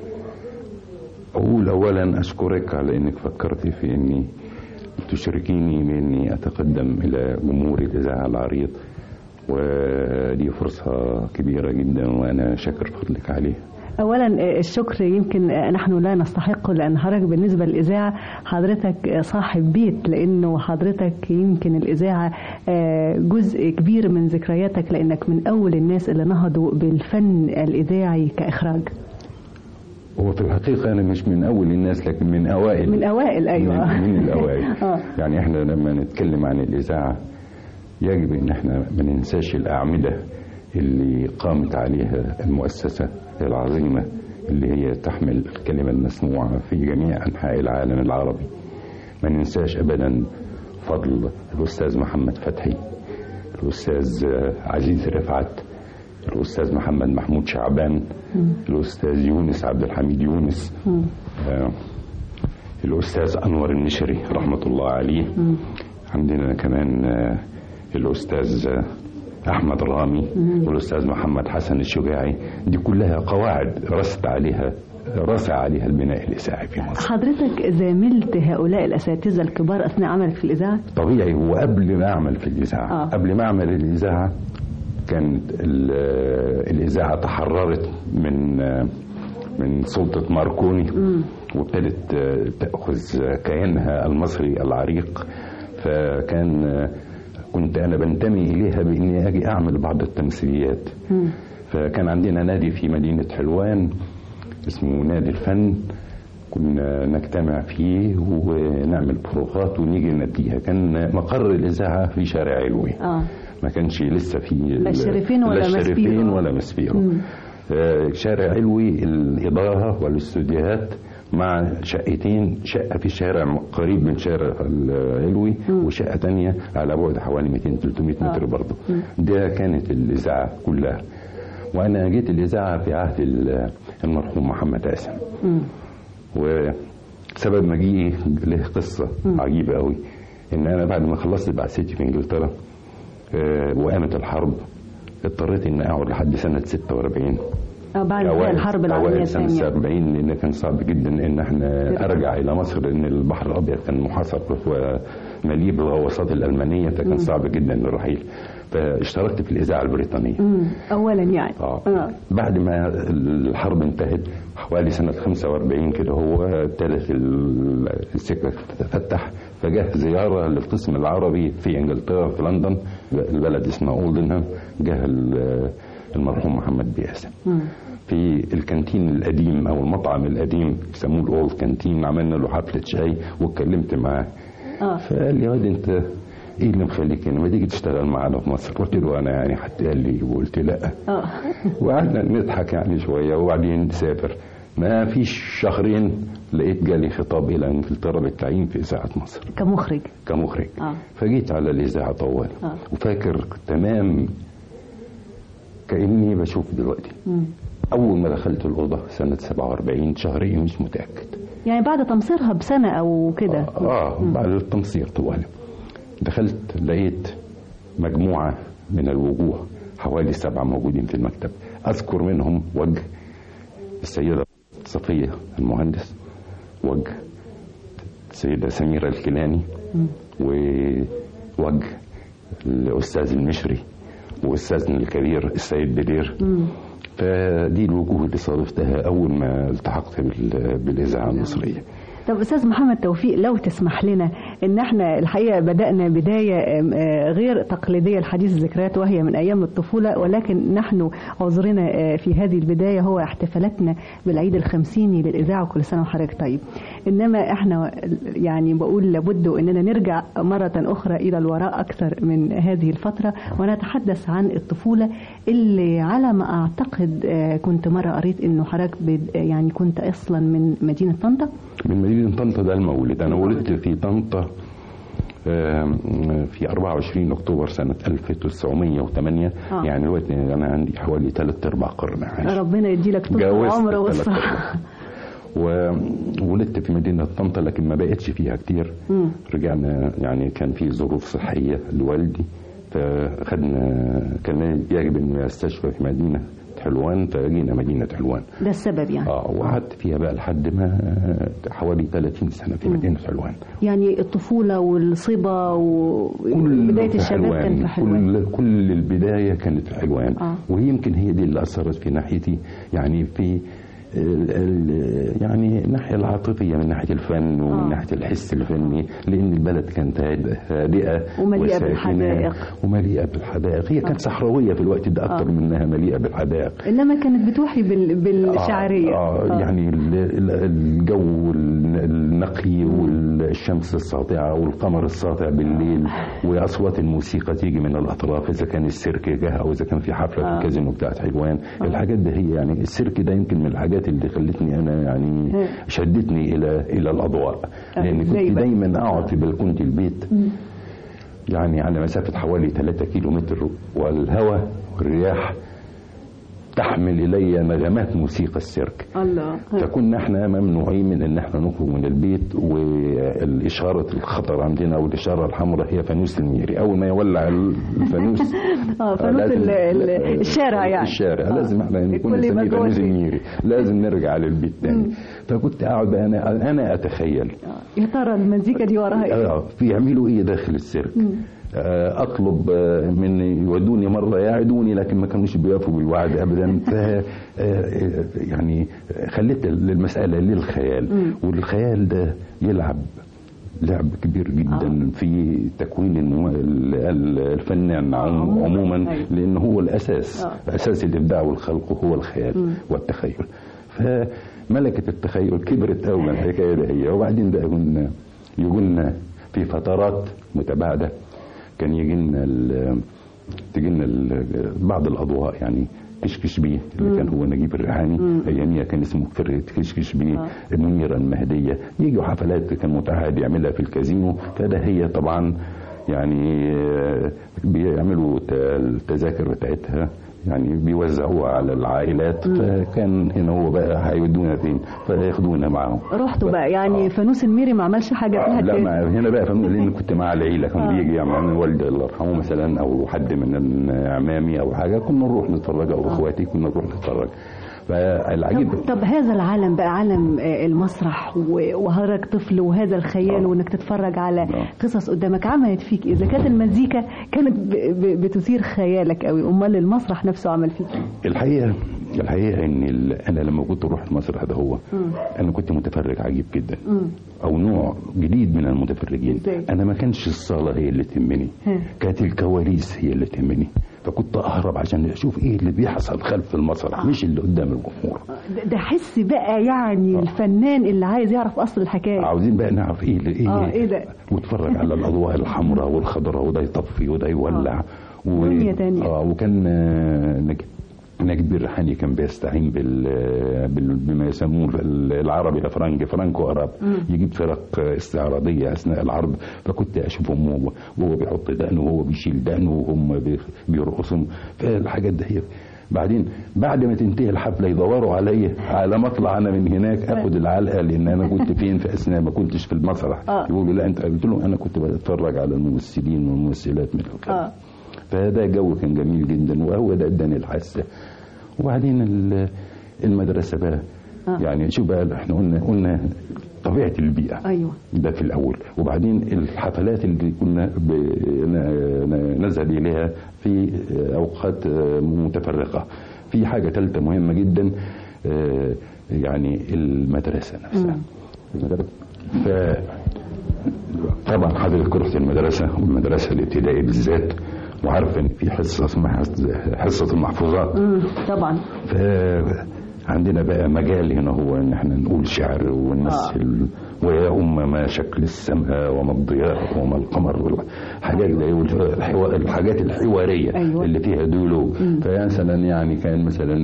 أقول أولا أشكرك على أنك فكرتي في أني تشركيني بأني أتقدم إلى جمهور الإذاعة العريض، ودي فرصة كبيرة جدا وأنا شاكر فضلك عليها. أولا الشكر يمكن نحن لا نستحقه، لأن حضرتك بالنسبة للإذاعة حضرتك صاحب بيت، لأنه حضرتك يمكن الإذاعة جزء كبير من ذكرياتك، لأنك من أول الناس اللي نهضوا بالفن الإذاعي كإخراج. هو في الحقيقة أنا مش من أول الناس، لكن من أوائل. من أوائل، أيوة. من الأوائل. يعني إحنا لما نتكلم عن الإذاعة يجب أن إحنا ما ننساش الأعمدة اللي قامت عليها المؤسسة العظيمة اللي هي تحمل الكلمة المسموعة في جميع أنحاء العالم العربي. ما ننساش أبدا فضل الأستاذ محمد فتحي، الأستاذ عزيز رفعت، الأستاذ محمد محمود شعبان، الأستاذ يونس عبد الحميد يونس، الأستاذ أنور النشري رحمة الله عليه. عندنا كمان الأستاذ أحمد رامي والأستاذ محمد حسن الشجاعي. دي كلها قواعد رسى عليها البناء الإذاعي في مصر. حضرتك زاملت هؤلاء الأساتذة الكبار أثناء عملك في الإذاعة؟ طبيعي. وقبل ما أعمل في الإذاعة قبل ما أعمل الإذاعة كانت الإذاعة تحررت من سلطة ماركوني وابتدت تأخذ كيانها المصري العريق. كنت أنا بنتمي إليها بإني أجي أعمل بعض التمثيليات. فكان عندنا نادي في مدينة حلوان اسمه نادي الفن، كنا نجتمع فيه ونعمل بروفات ونيجي نديها. كان مقر الإذاعة في شارع علوي. ما كانش لسه في لا شريفين ولا مسفيرو. شارع علوي الإدارة والاستوديوهات مع شقتين، شقة في شارع قريب من شارع العلوي وشقة تانية على بعد حوالي 200-300 متر برضه. ده كانت الإذاعة كلها. وأنا جيت الإذاعة في عهد المرحوم محمد قاسم. وسبب مجيئي له قصة عجيبة قوي، إن أنا بعد ما خلصت بعثتي في إنجلترا وقامت الحرب اضطريت إن أقعد لحد سنة 46 بعد الحرب العالمية الثانية. سنة 40 لأن كان صعب جدا إن احنا أرجع إلى مصر، لأن البحر الأبيض كان محاصر ومليء بالغواصات الألمانية، فكان صعب جدا الرحيل. فاشتركت في الإذاعة البريطانية أولا يعني. بعد ما الحرب انتهت حوالي سنة 45 كده هو ابتدت السكة تتفتح، فجاء زيارة للقسم العربي في إنجلترا في لندن، البلد اسمها أولدنهام. جاء المرحوم محمد بياسم في الكانتين القديم او المطعم القديم يسموه الاولد كانتين. عملنا له حفله شاي واتكلمت معاه. فقال لي: واد انت ايه اللي مخليك هنا ما تيجي تشتغل معانا في مصر؟ قلت له: انا يعني حتى قال لي وقلت لا. وقعدنا نضحك يعني شويه وبعدين نسافر. ما فيش شهرين لقيت جالي خطاب الى انجلترا بالتعيين في اذاعه مصر كمخرج. فجيت على الاذاعه طوال وفاكر تمام كأني بشوف دلوقتي. أول ما دخلت الأوضة سنة 47 شهرين مش متأكد، يعني بعد تمصيرها بسنة أو كده. بعد التمصير طوال دخلت لقيت مجموعة من الوجوه، حوالي 7 موجودين في المكتب. أذكر منهم وجه السيدة صفية المهندس، وجه السيدة سميرة الكناني، ووجه الأستاذ المشري، وأستاذنا الكبير السيد بدير، فدي الوجوه اللي صادفتها أول ما التحقت بالإذاعة المصرية. طب أستاذ محمد توفيق، لو تسمح لنا إن احنا الحقيقة بدأنا بداية غير تقليدية لحديث الذكريات وهي من أيام الطفولة، ولكن نحن عذرنا في هذه البداية هو احتفالاتنا بالعيد ال50 للإذاعة، وكل سنة وحضرتك طيب. إنما احنا يعني بقول لابد إننا نرجع مرة أخرى إلى الوراء أكثر من هذه الفترة ونتحدث عن الطفولة اللي على ما أعتقد كنت مرة قريت إنه حضرتك يعني كنت أصلا من مدينة طنطا. من مدينة طنطا، ده المولد. أنا ولدت في طنطا في 24 أكتوبر سنة 1908. يعني دلوقتي أنا عندي حوالي 3/4 قرن عايش. ربنا يدي لك طول العمر والصحة. وولدت في مدينة طنطا لكن ما بقتش فيها كتير. رجعنا يعني كان في ظروف صحية لوالدي، فخدنا كان يجب أن يستشفى في مدينة حلوان، فجينا مدينة حلوان. ده السبب يعني. وقعدت فيها بقى لحد ما حوالي 30 سنة في مدينة حلوان. يعني الطفولة والصبا وبداية الشباب كانت في حلوان. كل البداية كانت في حلوان. ويمكن هي دي اللي أثرت في ناحيتي، يعني في يعني الناحية العاطفية من ناحية الفن ومن ناحية الحس الفني، لأن البلد كانت هادئة ومليئة بالحدائق. هي كانت صحراوية في الوقت ده أكتر منها مليئة بالحدائق، إنما كانت بتوحي بالشعرية. يعني الجو النقي والشمس الساطعة والقمر الساطع بالليل وأصوات الموسيقى تيجي من الأطراف، إذا كان السيرك جه أو إذا كان في حفلة في الكازينو بتاعت حلوان. الحاجات ده هي يعني السيرك ده يمكن من الحاجات اللي خلتني أنا يعني شدتني إلى الأضواء، لأن كنت دايما أقعد في بلكونة البيت يعني على مسافة حوالي 3 كيلومتر، والهواء والرياح تحمل إلي نغمات موسيقى السيرك. الله. فكنا احنا ممنوعين من ان احنا نخرج من البيت، والإشارة الخطر عندنا او الإشارة الحمراء هي فانوس الميري. اول ما يولع الفانوس فانوس الشارع يعني الشارع لازم احنا نكون نسميه فانوس الميري، لازم نرجع للبيت تاني. فكنت اقعد بقى انا اتخيل يا ترى المزيكا دي وراها ايه، بيعملوا ايه داخل السيرك. اطلب من يودوني مره يعدوني، لكن ما كانوش بيوافوا بالوعد ابدا. ف يعني خليت المساله للخيال، والخيال ده يلعب لعب كبير جدا في تكوين الفنان عموما، لان هو الاساس، اساس الابداع والخلق هو الخيال والتخيل. فملكه التخيل كبرت قوي من الحكايه ده هي. وبعدين بقى يقولنا في فترات متباعده كان تجينا بعض الأضواء، يعني كشكش بيه اللي كان هو نجيب الريحاني أياميها كان اسمه فرقة كشكش بيه، منيرة المهدية، يجوا حفلات كان متعهد يعملها في الكازينو. فده هي طبعا يعني بيعملوا التذاكر بتاعتها، يعني بيوزعوها على العائلات. فكان هنا هو بقى هيودونا فين، فياخدونا معاهم. رحتوا بقى يعني فانوس الميري ما عملش حاجه فيها؟ لا هنا بقى فانوس، لان كنت مع العيله كان بيجي يعني والدي الله يرحمه مثلا او حد من عمامي او حاجه، كنا نروح نتفرج، او اخواتي كنا نروح نتفرج. فالعجيب طب هذا العالم بقى عالم المسرح وهرج طفل وهذا الخيال وانك تتفرج على قصص قدامك، عملت فيك اذا كانت المزيكا كانت بتثير خيالك قوي، امال المسرح نفسه عمل فيك؟ الحقيقه ان انا لما كنت اروح المسرح ده هو انا كنت متفرج عجيب جدا، او نوع جديد من المتفرجين. انا ما كانش الصاله هي اللي تهمني، كانت الكواليس هي اللي تهمني. فكنت اهرب عشان اشوف ايه اللي بيحصل خلف المسرح، مش اللي قدام الجمهور. ده حس بقى يعني الفنان اللي عايز يعرف اصل الحكايه. عاوزين بقى نعرف ايه ده، واتفرج على الاضواء الحمراء والخضراء، وده يطفي وده يولع. دنيا تانية. وكان نجيب الريحاني كان بيستعين بما يسموه العربي فرانكو عرب، يجيب فرق استعراضيه اثناء العرض. فكنت اشوفهم وهو بيحط دقنه وهو بيشيل دقنه وهم بيرقصوا. فالحاجات ده هي بعدين بعد ما تنتهي الحفله يدوروا عليا على ما اطلع انا من هناك اخد العلقه، لان انا كنت فين في اثناء ما كنتش في المسرح. يقولوا لا انت، قلت لهم انا كنت بتفرج على الممثلين والممثلات من الخلف. فده جو كان جميل جدا، وهو ده اداني الحاسه. وبعدين المدرسه بقى يعني شوف بقى احنا قلنا طبيعه البيئه. ايوه ده في الاول. وبعدين الحفلات اللي كنا نذهب اليها في اوقات متفرقه، في حاجة ثالثة مهمة جدا، يعني المدرسة نفسها. طبعا حضرتك رحت المدرسة، والمدرسة الابتدائي بالذات، وعارف ان في حصة اسمها حصة المحفوظات. طبعا. عندنا بقى مجال هنا هو ان احنا نقول شعر ونمثل ويا ما شكل السماء وما الضياء وما القمر والحاجات دي، الحاجات الحوارية. أيوة. اللي فيها ديالوج. فمثلا يعني كان مثلا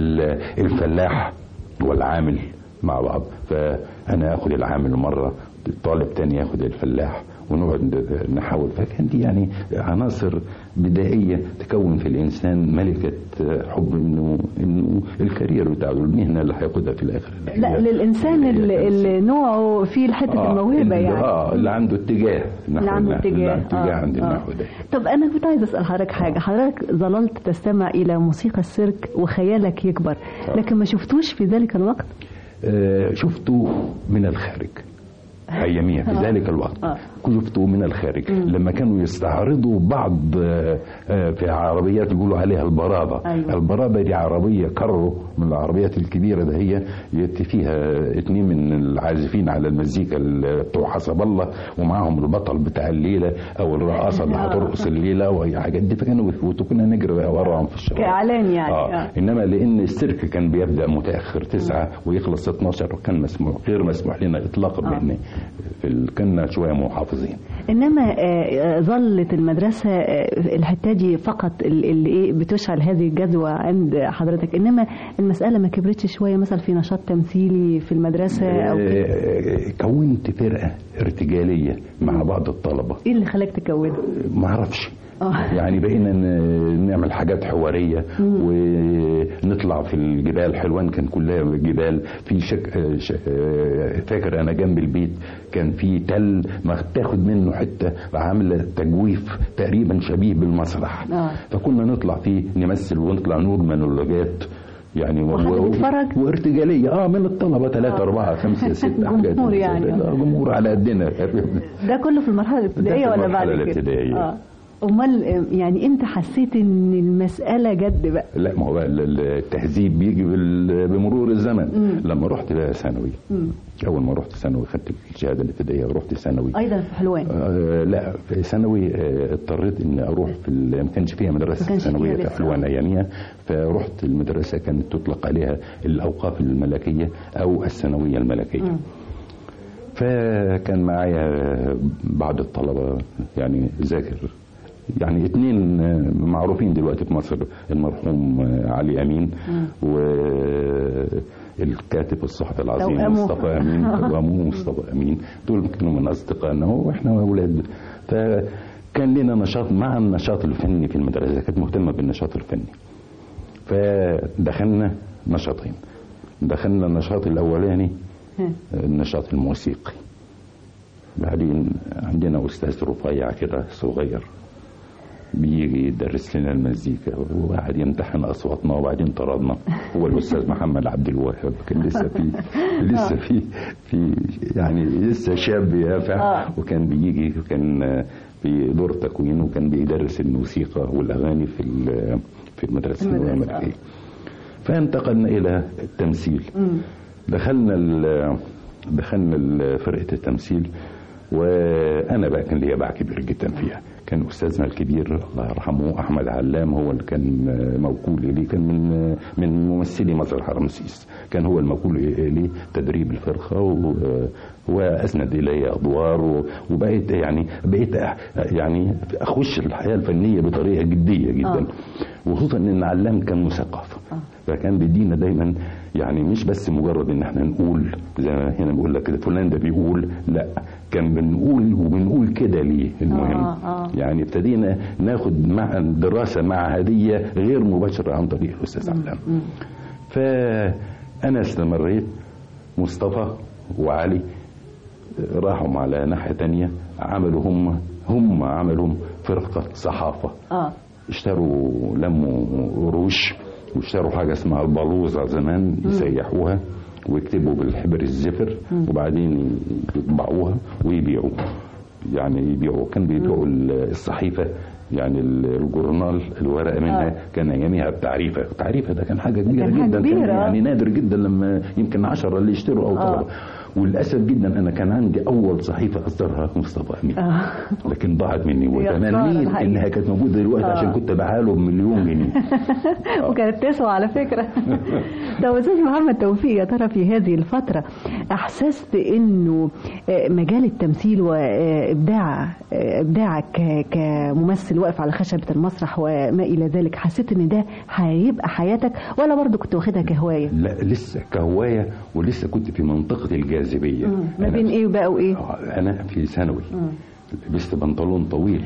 الفلاح والعامل مع بعض، فانا اخد العامل مرة، الطالب تاني ياخد الفلاح، ونقعد نحاول. فكان دي يعني عناصر بدائية تكون في الإنسان ملكة حب إنه الكارير بتاعه، المهنة اللي هياخدها في الآخر. لا، للإنسان اللي نوعه فيه حتة الموهبة يعني. اللي عنده اتجاه. اللي عنده اتجاه عند النحو ده. طب أنا كنت عايز أسأل حضرتك حاجة. حضرتك ظللت تستمع إلى موسيقى السيرك وخيالك يكبر، لكن ما شفتوش في ذلك الوقت؟ شفته من الخارج أيامية في ذلك الوقت. شفته من الخارج لما كانوا يستعرضوا بعض في عربيات يقولوا عليها البرابة. أيوة. البرابة دي عربية كارو من العربيات الكبيرة ده، هي يأتي فيها 2 من العازفين على المزيكا بتوع حسب الله، ومعهم البطل بتاع الليلة أو الرقاصة اللي هترقص الليلة وأي حاجات دي. فكانوا كنا نجري وراهم في الشوارع كإعلان يعني. إنما لأن السيرك كان بيبدأ متأخر 9 ويخلص 12، وكان غير مسموح لنا إطلاقا بأن كنا شوية محافظين. إنما ظلت المدرسة الحتة دي فقط اللي بتشعل هذه الجذوة عند حضرتك، إنما المسألة ما كبرتش شوية مثلا في نشاط تمثيلي في المدرسة أو كونت فرقة ارتجالية مع بعض الطلبة. إيه اللي خلاك تكونها؟ ما أعرفش. يعني بقينا نعمل حاجات حوارية ونطلع في الجبال. حلوان كان كلها جبال. في فاكر أنا جنب البيت كان في تل ما تاخد منه حتة عاملة تجويف تقريبا شبيه بالمسرح. فكنا نطلع فيه نمثل ونطلع نور مونولوجات يعني وارتجالية من الطلبة 3 4 5 6 حاجات. جمهور يعني. جمهور على قدنا. ده كله في المرحلة الابتدائية ولا بعد كده؟ امال يعني انت حسيت ان المسألة جد بقى؟ لا، ما هو التهذيب بيجي بمرور الزمن. لما رحت بقى ثانوي، اول ما رحت ثانوي خدت الشهاده الابتدائيه ورحت ثانوي ايضا في حلوان. لا، في ثانوي اضطريت ان اروح ما كانش فيها مدرسه ثانويه في حلوان اياميها، فرحت المدرسه كانت تطلق عليها الاوقاف الملكيه او الثانويه الملكيه. فكان معايا بعض الطلبه يعني ذاكر، يعني 2 معروفين دلوقتي في مصر، المرحوم علي أمين والكاتب الصحفي العظيم مصطفى أمين. مصطفى أمين دول كانوا من أصدقائنا وإحنا أولاد. فكان لنا نشاط مع النشاط الفني في المدرسة، كانت مهتمة بالنشاط الفني. فدخلنا نشاطين. دخلنا النشاط الأولاني النشاط الموسيقي. بعدين عندنا أستاذ رفيع كده صغير بيجي يدرس لنا المزيكا وواحد يمتحن أصواتنا، وبعدين طردنا. هو الأستاذ محمد عبد الوهاب كان لسه في يعني لسه شاب يافع، وكان بيجي وكان في دور تكوين، وكان بيدرس الموسيقى والأغاني في المدرسة الأمريكية. فانتقلنا إلى التمثيل. دخلنا فرقة التمثيل، وأنا بقى كان ليا باع كبير جدا فيها. كان أستاذنا الكبير الله يرحمه أحمد علام هو اللي كان موكول إليه، كان من ممثلي مسرح رمسيس، كان هو الموكول إليه تدريب الفرقة، وأسند إلي أدوار، وبقيت يعني أخش الحياة الفنية بطريقة جدية جدا. وخصوصا إن علام كان مثقف، فكان بيدينا دايما يعني مش بس مجرد إن احنا نقول زي ما هنا بقول لك كده فلان ده بيقول، لا، كان بنقول كده ليه المهم. يعني ابتدينا ناخد مع دراسة معهدية غير مباشرة عن طريق الأستاذ علام. فأنا استمريت. مصطفى وعلي راحوا على ناحية تانية، عملوا هم عملوا فرقة صحافة. لموا قروش واشتروا حاجة اسمها البلوزة زمان يسيحوها ويكتبوا بالحبر الزفر، وبعدين يطبعوها ويبيعوها. يعني يبيعوا، كان بيبيعوا الصحيفة يعني الجورنال الورقة منها كان أيامها بتعريفة. التعريفة ده كان حاجة كبيرة جدا، كان يعني نادر جدا لما يمكن 10 اللي يشتروا أو طلبة. وللأسف جدا أنا كان عندي أول صحيفة أصدرها مصطفى أمين لكن ضاعت مني، وتمنيت إنها كانت موجودة دلوقتي عشان كنت بحاله ب1,000,000 جنيه وكانت تسوى على فكرة. طب أستاذ محمد توفيق، يا ترى في هذه الفترة أحسست إنه مجال التمثيل وإبداعك كممثل واقف على خشبة المسرح وما إلى ذلك، حسيت إن ده هيبقى حياتك ولا برضو كنت واخدها كهواية؟ لا لسه كهواية، ولسه كنت في منطقة الجاذبية. ما بين إيه بقى وإيه؟ أنا في ثانوي لبست بنطلون طويل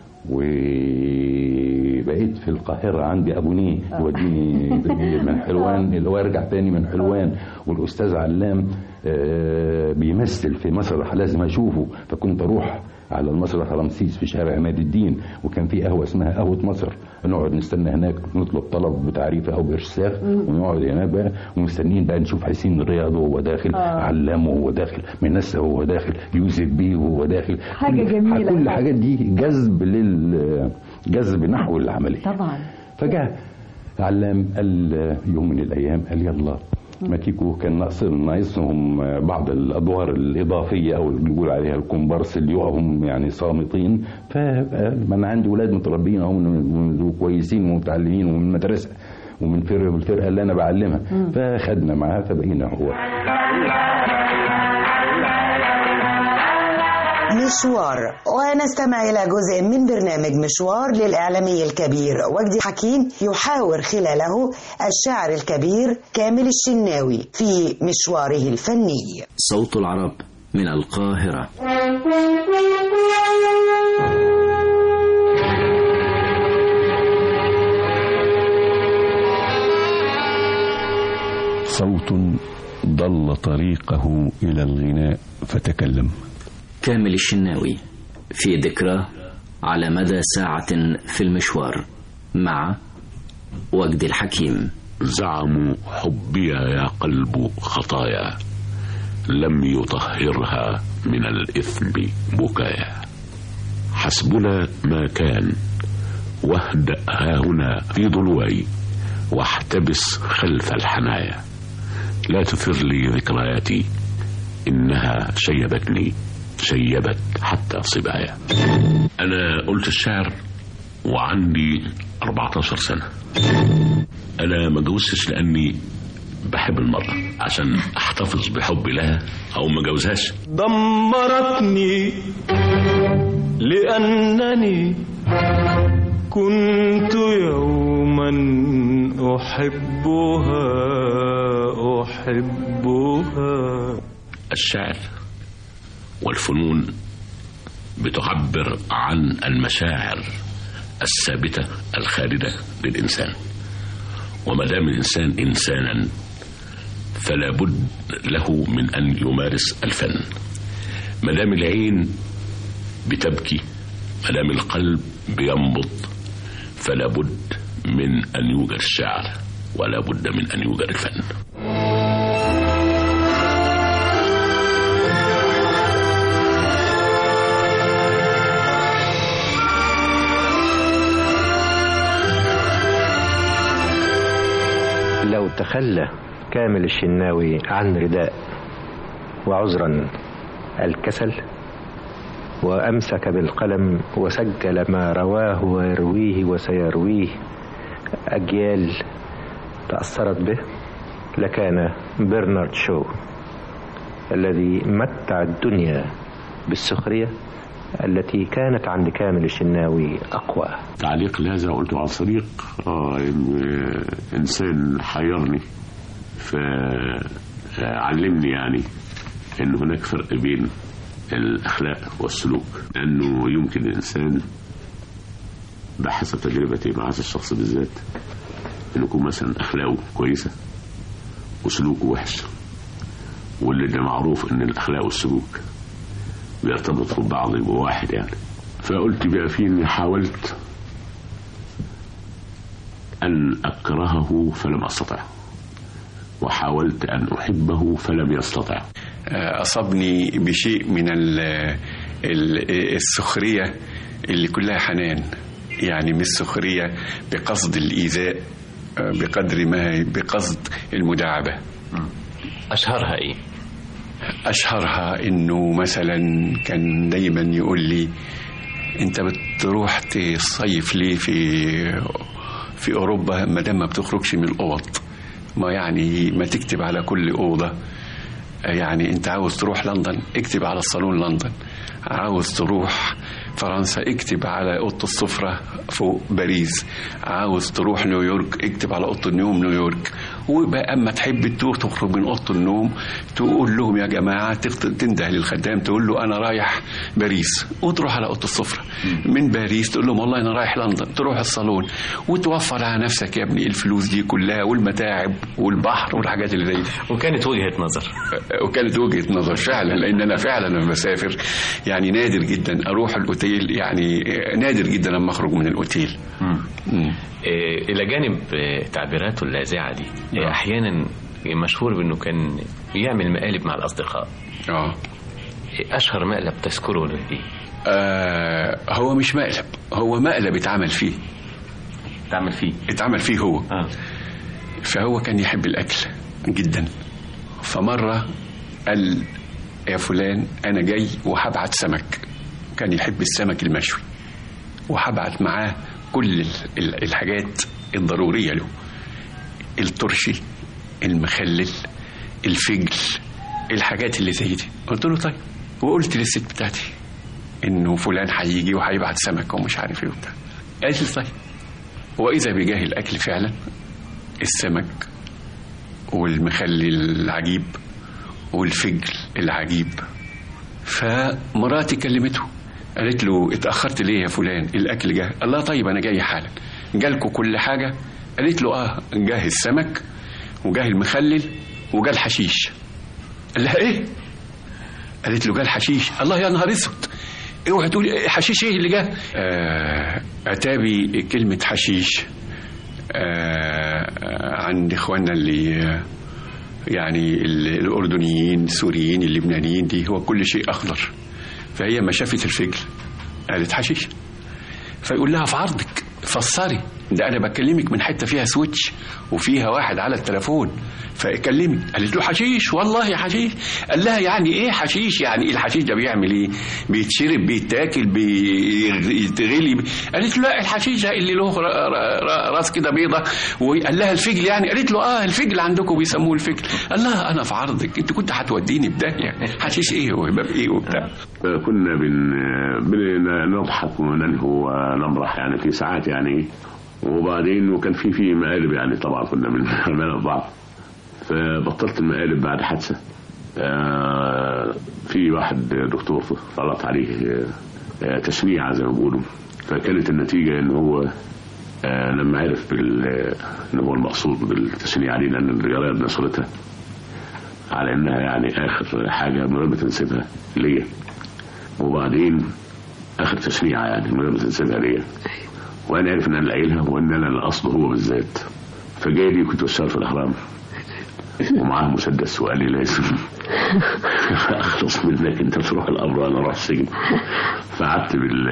وبقيت في القاهرة عندي أبونيه يوديني من حلوان اللي هو يرجع تاني من حلوان، والأستاذ علام بيمثل في مسرح لازم أشوفه، فكنت أروح على المسرح رمسيس في شارع عماد الدين، وكان في قهوة اسمها قهوة مصر، نقعد نستنى هناك نطلب طلب بتعريفة أو بإرساخ ونقعد هناك بقى ومستنيين بقى نشوف حسين رياض وهو داخل، علام وهو داخل، منسة وهو داخل، يوسف بيه وهو داخل. حاجة جميلة. كل الحاجات دي جذب نحو العملية طبعا. فجاء علام قال يوم من الأيام قال يلا ماكيكو، كان ناقصهم بعض الادوار الاضافيه او اللي بيقول عليها الكومبارس اللي يقعهم يعني صامتين، فانا عندي اولاد متربيين هم كويسين ومتعلمين ومن المدرسه ومن الفرقه اللي انا بعلمها، فاخدنا معاه فبقينا هو مشوار. ونستمع إلى جزء من برنامج مشوار للإعلامي الكبير وجدي حكيم، يحاور خلاله الشاعر الكبير كامل الشناوي في مشواره الفني. صوت العرب من القاهرة. صوت ضل طريقه إلى الغناء فتكلم. كامل الشناوي في ذكرى على مدى ساعة في المشوار مع وجدي الحكيم. زعموا حبي يا قلب خطايا، لم يطهرها من الإثم بكايا. حسبنا ما كان، واهدأ هاهنا في ضلوعي، واحتبس خلف الحنايا. لا تثر لي ذكرياتي، إنها شيبتني، شيبت حتى صبايا. أنا قلت الشعر وعندي 14 سنة. أنا ما جوزتش لأني بحب المرأة عشان أحتفظ بحبي لها أو ما جوزهاش. دمرتني لأنني كنت يوما أحبها. الشعر والفنون بتعبر عن المشاعر الثابتة الخالدة للإنسان، وما دام الإنسان إنسانا فلا بد له من أن يمارس الفن. ما دام العين بتبكي، ما دام القلب بينبض، فلا بد من أن يوجد الشعر ولا بد من أن يوجد الفن. لو تخلى كامل الشناوي عن رداء وعذرا الكسل، وأمسك بالقلم وسجل ما رواه ويرويه وسيرويه أجيال تأثرت به، لكان برنارد شو الذي متع الدنيا بالسخرية التي كانت عند كامل الشناوي أقوى. تعليق لهذا قلته على صديق إنسان حيرني فعلمني يعني أن هناك فرق بين الأخلاق والسلوك، لأنه يمكن الإنسان بحسب تجربتي مع هذا الشخص بالذات أن يكون مثلا أخلاقه كويسة وسلوكه وحش، واللي ده معروف أن الأخلاق والسلوك بيرتبطوا ببعض يبقوا واحد يعني. فقلت بقى فيه اني حاولت ان اكرهه فلم استطع، وحاولت ان احبه فلم يستطع. اصابني بشيء من السخرية اللي كلها حنان، يعني مش سخرية بقصد الإيذاء بقدر ما هي بقصد المداعبة. أشهرها إيه؟ أشهرها إنه مثلا كان دايما يقول لي أنت بتروح تصيف ليه في أوروبا ما دام ما بتخرجش من الأوض؟ ما يعني ما تكتب على كل أوضة، يعني أنت عاوز تروح لندن اكتب على الصالون لندن، عاوز تروح فرنسا اكتب على أوضة السفرة فوق باريس، عاوز تروح نيويورك اكتب على أوضة النوم نيويورك. وبقى أما تحب تخرج من أوضة النوم تقول لهم يا جماعة، تنده للخدام تقول له أنا رايح باريس، وتروح على أوضة السفرة. من باريس تقول لهم والله أنا رايح لندن، تروح الصالون وتوفر على نفسك يا ابني الفلوس دي كلها والمتاعب والبحر والحاجات اللي زي دي. وكانت وجهة نظر. وكانت وجهة نظر فعلا، لأن أنا فعلا لما بسافر يعني نادر جدا أروح الأوتيل، يعني نادر جدا لما أخرج من الأوتيل. إلى جانب تعبيراته اللاذعة دي أحيانا مشهور بأنه كان يعمل مقالب مع الأصدقاء. أشهر مقلب تذكره إيه؟ هو مش مقلب، هو مقلب اتعمل فيه هو. فهو كان يحب الأكل جدا، فمرة قال يا فلان أنا جاي وهبعت سمك، كان يحب السمك المشوي، وهبعت معاه كل الحاجات الضرورية له، الترشي، المخلل، الفجل، الحاجات اللي زي دي. قلت له طيب، وقلت للست بتاعتي انه فلان هيجي وهيبعت سمك ومش عارف ايه وبتاع. قالت لي طيب، واذا بجاه الاكل فعلا السمك والمخلل العجيب والفجل العجيب. فمراتي كلمته قالت له اتأخرت ليه يا فلان؟ الأكل جه. الله طيب أنا جاي حالا. جالكوا كل حاجة؟ قالت له جاه السمك وجاه المخلل وجاه الحشيش. قال لها ايه؟ قالت له جاه الحشيش. الله يا نهار اسود، اوعى تقول حشيش ايه اللي جه؟ أتابي كلمة حشيش عند إخواننا اللي يعني الأردنيين السوريين اللبنانيين دي هو كل شيء أخضر. فهي ما شافت الفجل قالت حشيش، فيقول لها في عرضك فسري، ده أنا بكلمك من حتة فيها سويتش وفيها واحد على التلفون فكلمي. قالت له حشيش، والله حشيش. قال لها يعني ايه حشيش؟ يعني الحشيش ده بيعمل ايه؟ بيتشرب، بيتاكل، بيتغلي؟ قالت له لا، الحشيش ده اللي له راس كده بيضة. وقال لها الفجل يعني؟ قالت له الفجل عندكم بيسموه الفجل. قال لها انا في عرضك، انت كنت هتوديني بداهية، حشيش ايه ويبقى بايه وبتاع. كنا بنضحك وننهو ونمرح يعني في ساعات يعني، وبعدين وكان في مقالب يعني طبعا كنا بنعمل بعض. فبطلت المقالب بعد حادثة. في واحد دكتور طلعت عليه تشنيعة زي ما بيقولوا، فكانت النتيجة ان هو لما عرف ان هو المقصود بالتشنيعة دي، لان الجرايد نشرتها على انها يعني اخر حاجة من غير ما تنسبها ليا، وبعدين اخر تشنيعة يعني من غير ما تنسبها ليا، وانا عارف ان انا اللي قايلها وان انا اللي قصده هو بالذات. فجاي لي كنت بشتغل في الاهرام ومعاه مسدس وقال لي لازم اخلص منك، انت تروح الامر وانا اروح السجن. فقعدت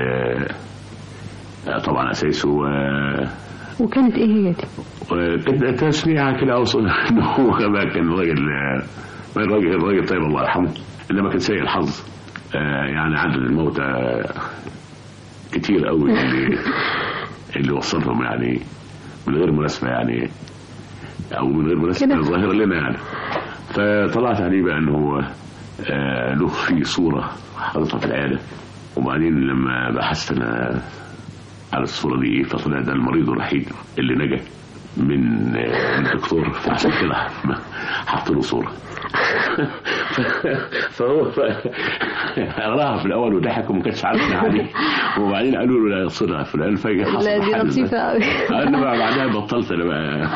طبعا اساسه وكانت ايه هي دي؟ كانت تشنيعه كده اوصل ان هو بقى كان الراجل طيب الله يرحمه، انما كان سيء الحظ. يعني عدد الموتى كتير قوي اللي وصلهم يعني من غير مناسبه يعني، او من غير مناسبه ظاهره لنا يعني. فطلعت عليه بقى ان هو له في صوره حاططها في العياده، وبعدين لما بحثت انا على الصوره دي فطلع ده المريض الوحيد اللي نجا من الدكتور، فعشان كده حط له صوره. فهو قراها في الاول وضحك وما كانش عارفنا عليه، وبعدين قالوا له لا صدق فلان، فجاه حصل لا دي لطيفه قوي. انا بقى بعدها بطلت انا بقى.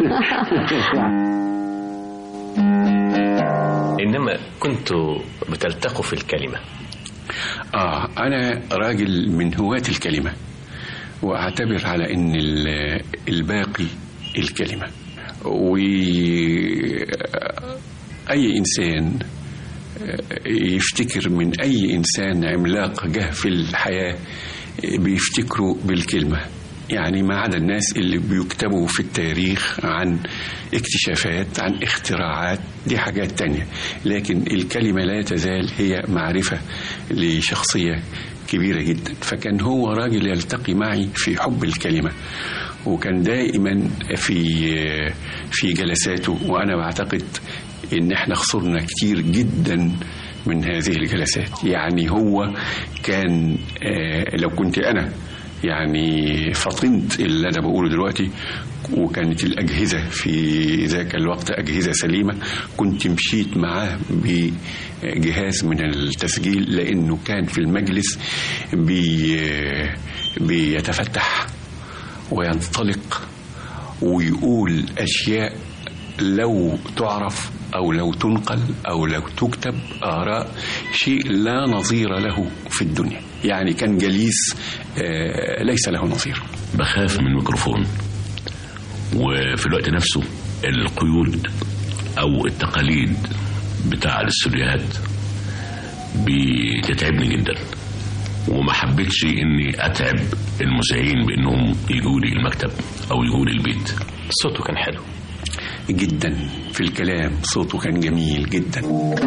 انما كنتوا بتلتقوا في الكلمه. انا راجل من هواة الكلمه، واعتبر على ان الباقي الكلمه. واي انسان يفتكر من أي إنسان عملاق جه في الحياة بيفتكروا بالكلمة، يعني ما عدا الناس اللي بيكتبوا في التاريخ عن اكتشافات، عن اختراعات، دي حاجات تانية، لكن الكلمة لا تزال هي معرفة لشخصية كبيرة جدا. فكان هو راجل يلتقي معي في حب الكلمة، وكان دائما في جلساته، وأنا بعتقد إن احنا خسرنا كتير جدا من هذه الجلسات. يعني هو كان لو كنت أنا يعني فطنت اللي أنا بقوله دلوقتي، وكانت الأجهزة في ذاك الوقت أجهزة سليمة، كنت مشيت معاه بجهاز من التسجيل، لأنه كان في المجلس بيتفتح وينطلق ويقول أشياء لو تعرف أو لو تنقل أو لو تكتب آراء شيء لا نظير له في الدنيا. يعني كان جليس ليس له نظير. بخاف من الميكروفون، وفي الوقت نفسه القيود أو التقاليد بتاع الاستوديوهات بتتعبني جدا، وما حبيتش اني اتعب المذيعين بانهم يجوا لي المكتب او يجوا لي البيت. صوته كان حلو جدا في الكلام، صوته كان جميل جدا.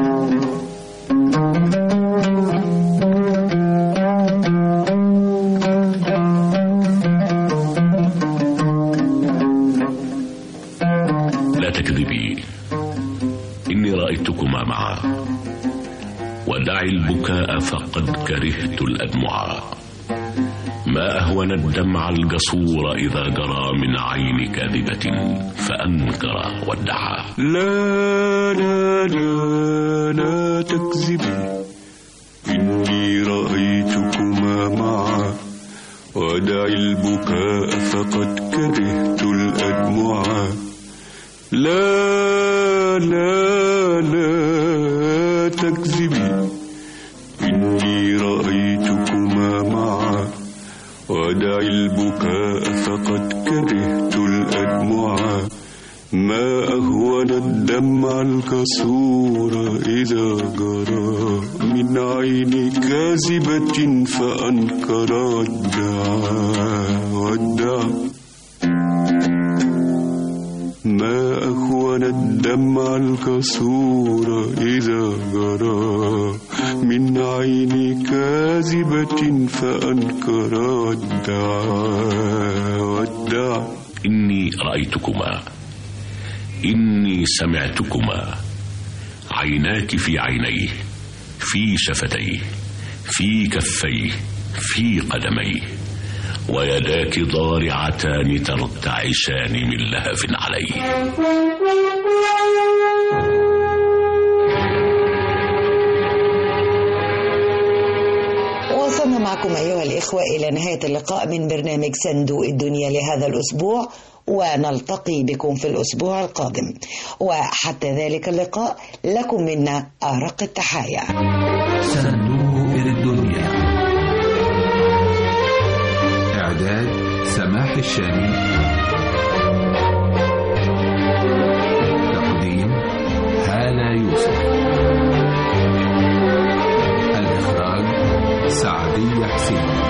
لا تكذبي، إني رأيتكما معا، ودعي البكاء فقد كرهت الأدمعا. ما أهون الدمع الجسور إذا جرى من عين كاذبة فأنكر وادعى. لا لا لا لا تكذبي، إني رأيتكما معا، ودعي البكاء فقد كرهت الأدمعا. لا لا لا تكذبي، إني رأيتكما معا، ودعي البكاء فقد كرهت الأدمعا. ما أهون الدمع الكسور إذا جرى من عين كاذبة فأنكر وادعى. ما أهون الدمع الكسور إذا جرى من عين كاذبة فأنكر وادعى. إني رأيتكما، إني سمعتكما، عيناك في عينيه، في شفتيه، في كفيه، في قدميه، ويداك ضارعتان ترتعشان من لهف عليه. وصلنا معكم أيها الإخوة إلى نهاية اللقاء من برنامج صندوق الدنيا لهذا الأسبوع، ونلتقي بكم في الأسبوع القادم، وحتى ذلك اللقاء لكم منا أرق التحايا. صندوق الدنيا، إعداد سماح الشامي، تقديم هالة يوسف، الإخراج سعدية حسين.